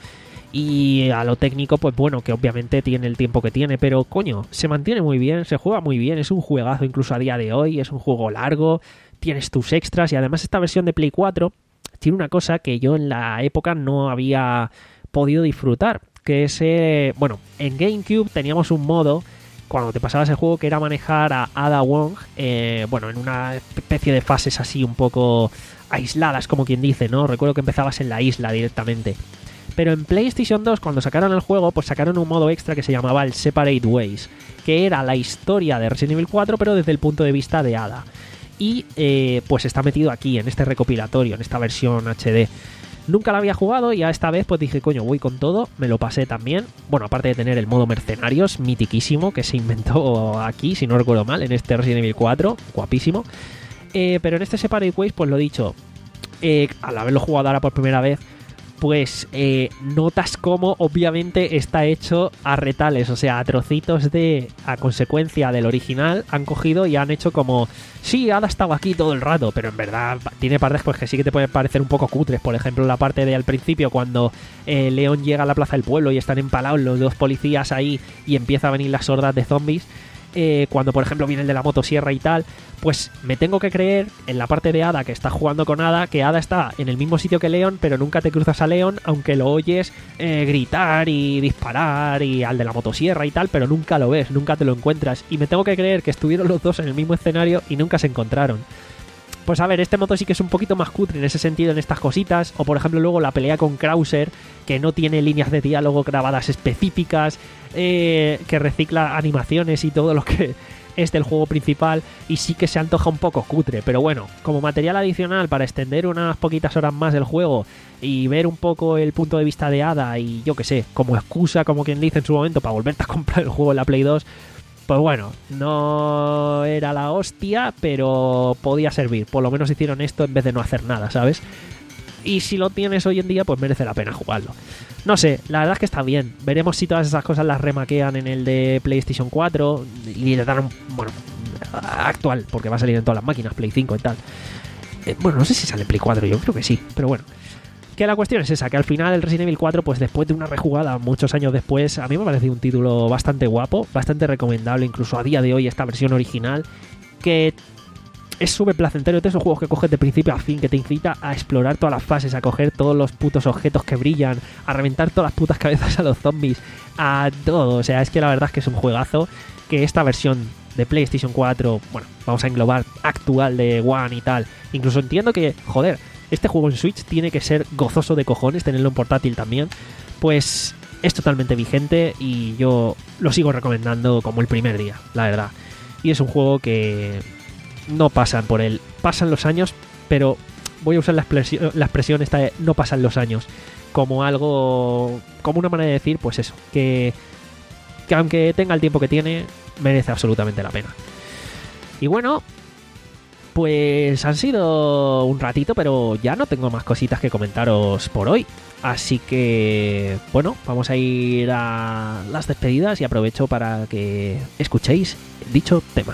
y a lo técnico, pues bueno, que obviamente tiene el tiempo que tiene, pero coño, se mantiene muy bien, se juega muy bien, es un juegazo incluso a día de hoy, es un juego largo, tienes tus extras, y además esta versión de Play cuatro tiene una cosa que yo en la época no había podido disfrutar, que es, eh, bueno, en GameCube teníamos un modo cuando te pasabas el juego que era manejar a Ada Wong, eh, bueno, en una especie de fases así un poco aisladas, como quien dice, ¿no? Recuerdo que empezabas en la isla directamente. Pero en PlayStation dos, cuando sacaron el juego, pues sacaron un modo extra que se llamaba el Separate Ways, que era la historia de Resident Evil cuatro, pero desde el punto de vista de Ada. Y eh, pues está metido aquí, en este recopilatorio, en esta versión H D. Nunca la había jugado y ya esta vez pues dije, coño, voy con todo, me lo pasé también. Bueno, aparte de tener el modo mercenarios, mitiquísimo, que se inventó aquí, si no recuerdo mal, en este Resident Evil cuatro, guapísimo. Eh, pero en este Separate Ways, pues lo dicho, eh, al haberlo jugado ahora por primera vez, pues eh, notas cómo obviamente está hecho a retales, o sea, a trocitos de, a consecuencia del original, han cogido y han hecho como, sí, Ada estaba aquí todo el rato, pero en verdad tiene partes pues que sí que te pueden parecer un poco cutres. Por ejemplo, la parte de al principio cuando eh, León llega a la plaza del pueblo y están empalados los dos policías ahí y empieza a venir las hordas de zombies. Eh, cuando por ejemplo viene el de la motosierra y tal, pues me tengo que creer en la parte de Ada, que está jugando con Ada, que Ada está en el mismo sitio que León, pero nunca te cruzas a León, aunque lo oyes eh, gritar y disparar y al de la motosierra y tal, pero nunca lo ves, nunca te lo encuentras, y me tengo que creer que estuvieron los dos en el mismo escenario y nunca se encontraron. Pues a ver, este moto sí que es un poquito más cutre en ese sentido, en estas cositas. O por ejemplo luego la pelea con Krauser, que no tiene líneas de diálogo grabadas específicas, eh, que recicla animaciones y todo lo que es del juego principal, y sí que se antoja un poco cutre. Pero bueno, como material adicional para extender unas poquitas horas más del juego y ver un poco el punto de vista de Ada, y yo que sé, como excusa, como quien dice en su momento, para volverte a comprar el juego en la Play dos, pues bueno, no era la hostia, pero podía servir. Por lo menos hicieron esto en vez de no hacer nada, ¿sabes? Y si lo tienes hoy en día, pues merece la pena jugarlo. No sé, la verdad es que está bien. Veremos si todas esas cosas las remaquean en el de PlayStation cuatro y le dan un... bueno, actual, porque va a salir en todas las máquinas, Play cinco y tal. Eh, bueno, no sé si sale en Play cuatro, yo creo que sí, pero bueno. Que la cuestión es esa, que al final el Resident Evil cuatro, pues después de una rejugada muchos años después, a mí me ha parecido un título bastante guapo, bastante recomendable, incluso a día de hoy esta versión original, que es súper placentero de esos juegos que coges de principio a fin, que te incita a explorar todas las fases, a coger todos los putos objetos que brillan, a reventar todas las putas cabezas a los zombies, a todo. O sea, es que la verdad es que es un juegazo, que esta versión de PlayStation cuatro, bueno, vamos a englobar actual de One y tal, incluso entiendo que, joder, este juego en Switch tiene que ser gozoso de cojones, tenerlo en portátil también, pues es totalmente vigente y yo lo sigo recomendando como el primer día, la verdad. Y es un juego que no pasan por él, pasan los años, pero voy a usar la expresión, la expresión esta de no pasan los años, como algo, como una manera de decir, pues eso, que, que aunque tenga el tiempo que tiene, merece absolutamente la pena. Y bueno, pues han sido un ratito, pero ya no tengo más cositas que comentaros por hoy. Así que, bueno, vamos a ir a las despedidas y aprovecho para que escuchéis dicho tema.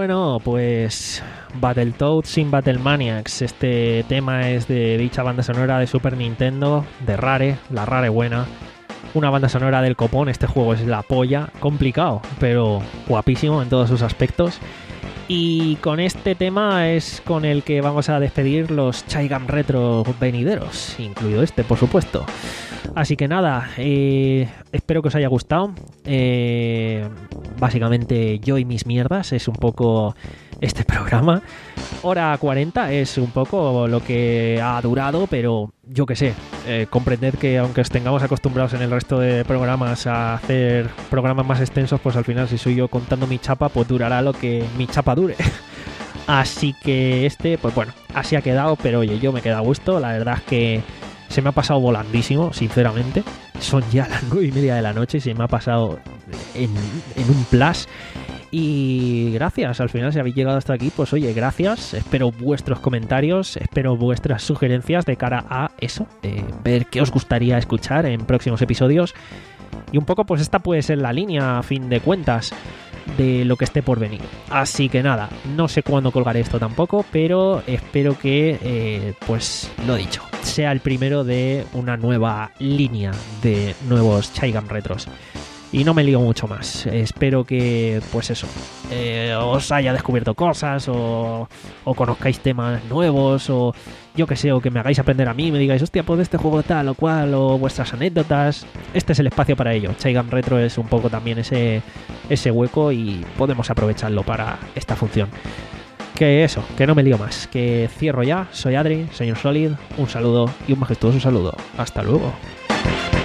Bueno, pues Battletoads sin Battle Maniacs. Este tema es de dicha banda sonora de Super Nintendo, de Rare, la Rare buena. Una banda sonora del copón, este juego es la polla, complicado, pero guapísimo en todos sus aspectos. Y con este tema es con el que vamos a despedir los Chaigam Retro venideros, incluido este, por supuesto. Así que nada, eh, espero que os haya gustado. Eh, básicamente yo y mis mierdas es un poco este programa. Hora cuarenta es un poco lo que ha durado, pero yo que sé, eh, comprended que aunque os tengamos acostumbrados en el resto de programas a hacer programas más extensos, pues al final si soy yo contando mi chapa, pues durará lo que mi chapa dure. Así que este, pues bueno, así ha quedado, pero oye, yo me he quedado a gusto. La verdad es que se me ha pasado volandísimo, sinceramente. Son ya las nueve y media de la noche y se me ha pasado en, en un plus. Y gracias, al final si habéis llegado hasta aquí, pues oye, gracias. Espero vuestros comentarios, espero vuestras sugerencias de cara a eso, de ver qué os gustaría escuchar en próximos episodios. Y un poco pues esta puede ser la línea, a fin de cuentas, de lo que esté por venir. Así que nada, no sé cuándo colgaré esto tampoco, pero espero que, eh, pues lo dicho, sea el primero de una nueva línea de nuevos Chaigam Retros. Y no me lío mucho más. Espero que, pues eso, eh, os haya descubierto cosas o, o conozcáis temas nuevos o yo que sé, o que me hagáis aprender a mí, me digáis, hostia, pues de este juego tal o cual, o vuestras anécdotas. Este es el espacio para ello. Chaigam Retro es un poco también ese, ese hueco y podemos aprovecharlo para esta función. Que eso, que no me lío más. Que cierro ya. Soy Adri, señor Solid. Un saludo y un majestuoso saludo. Hasta luego.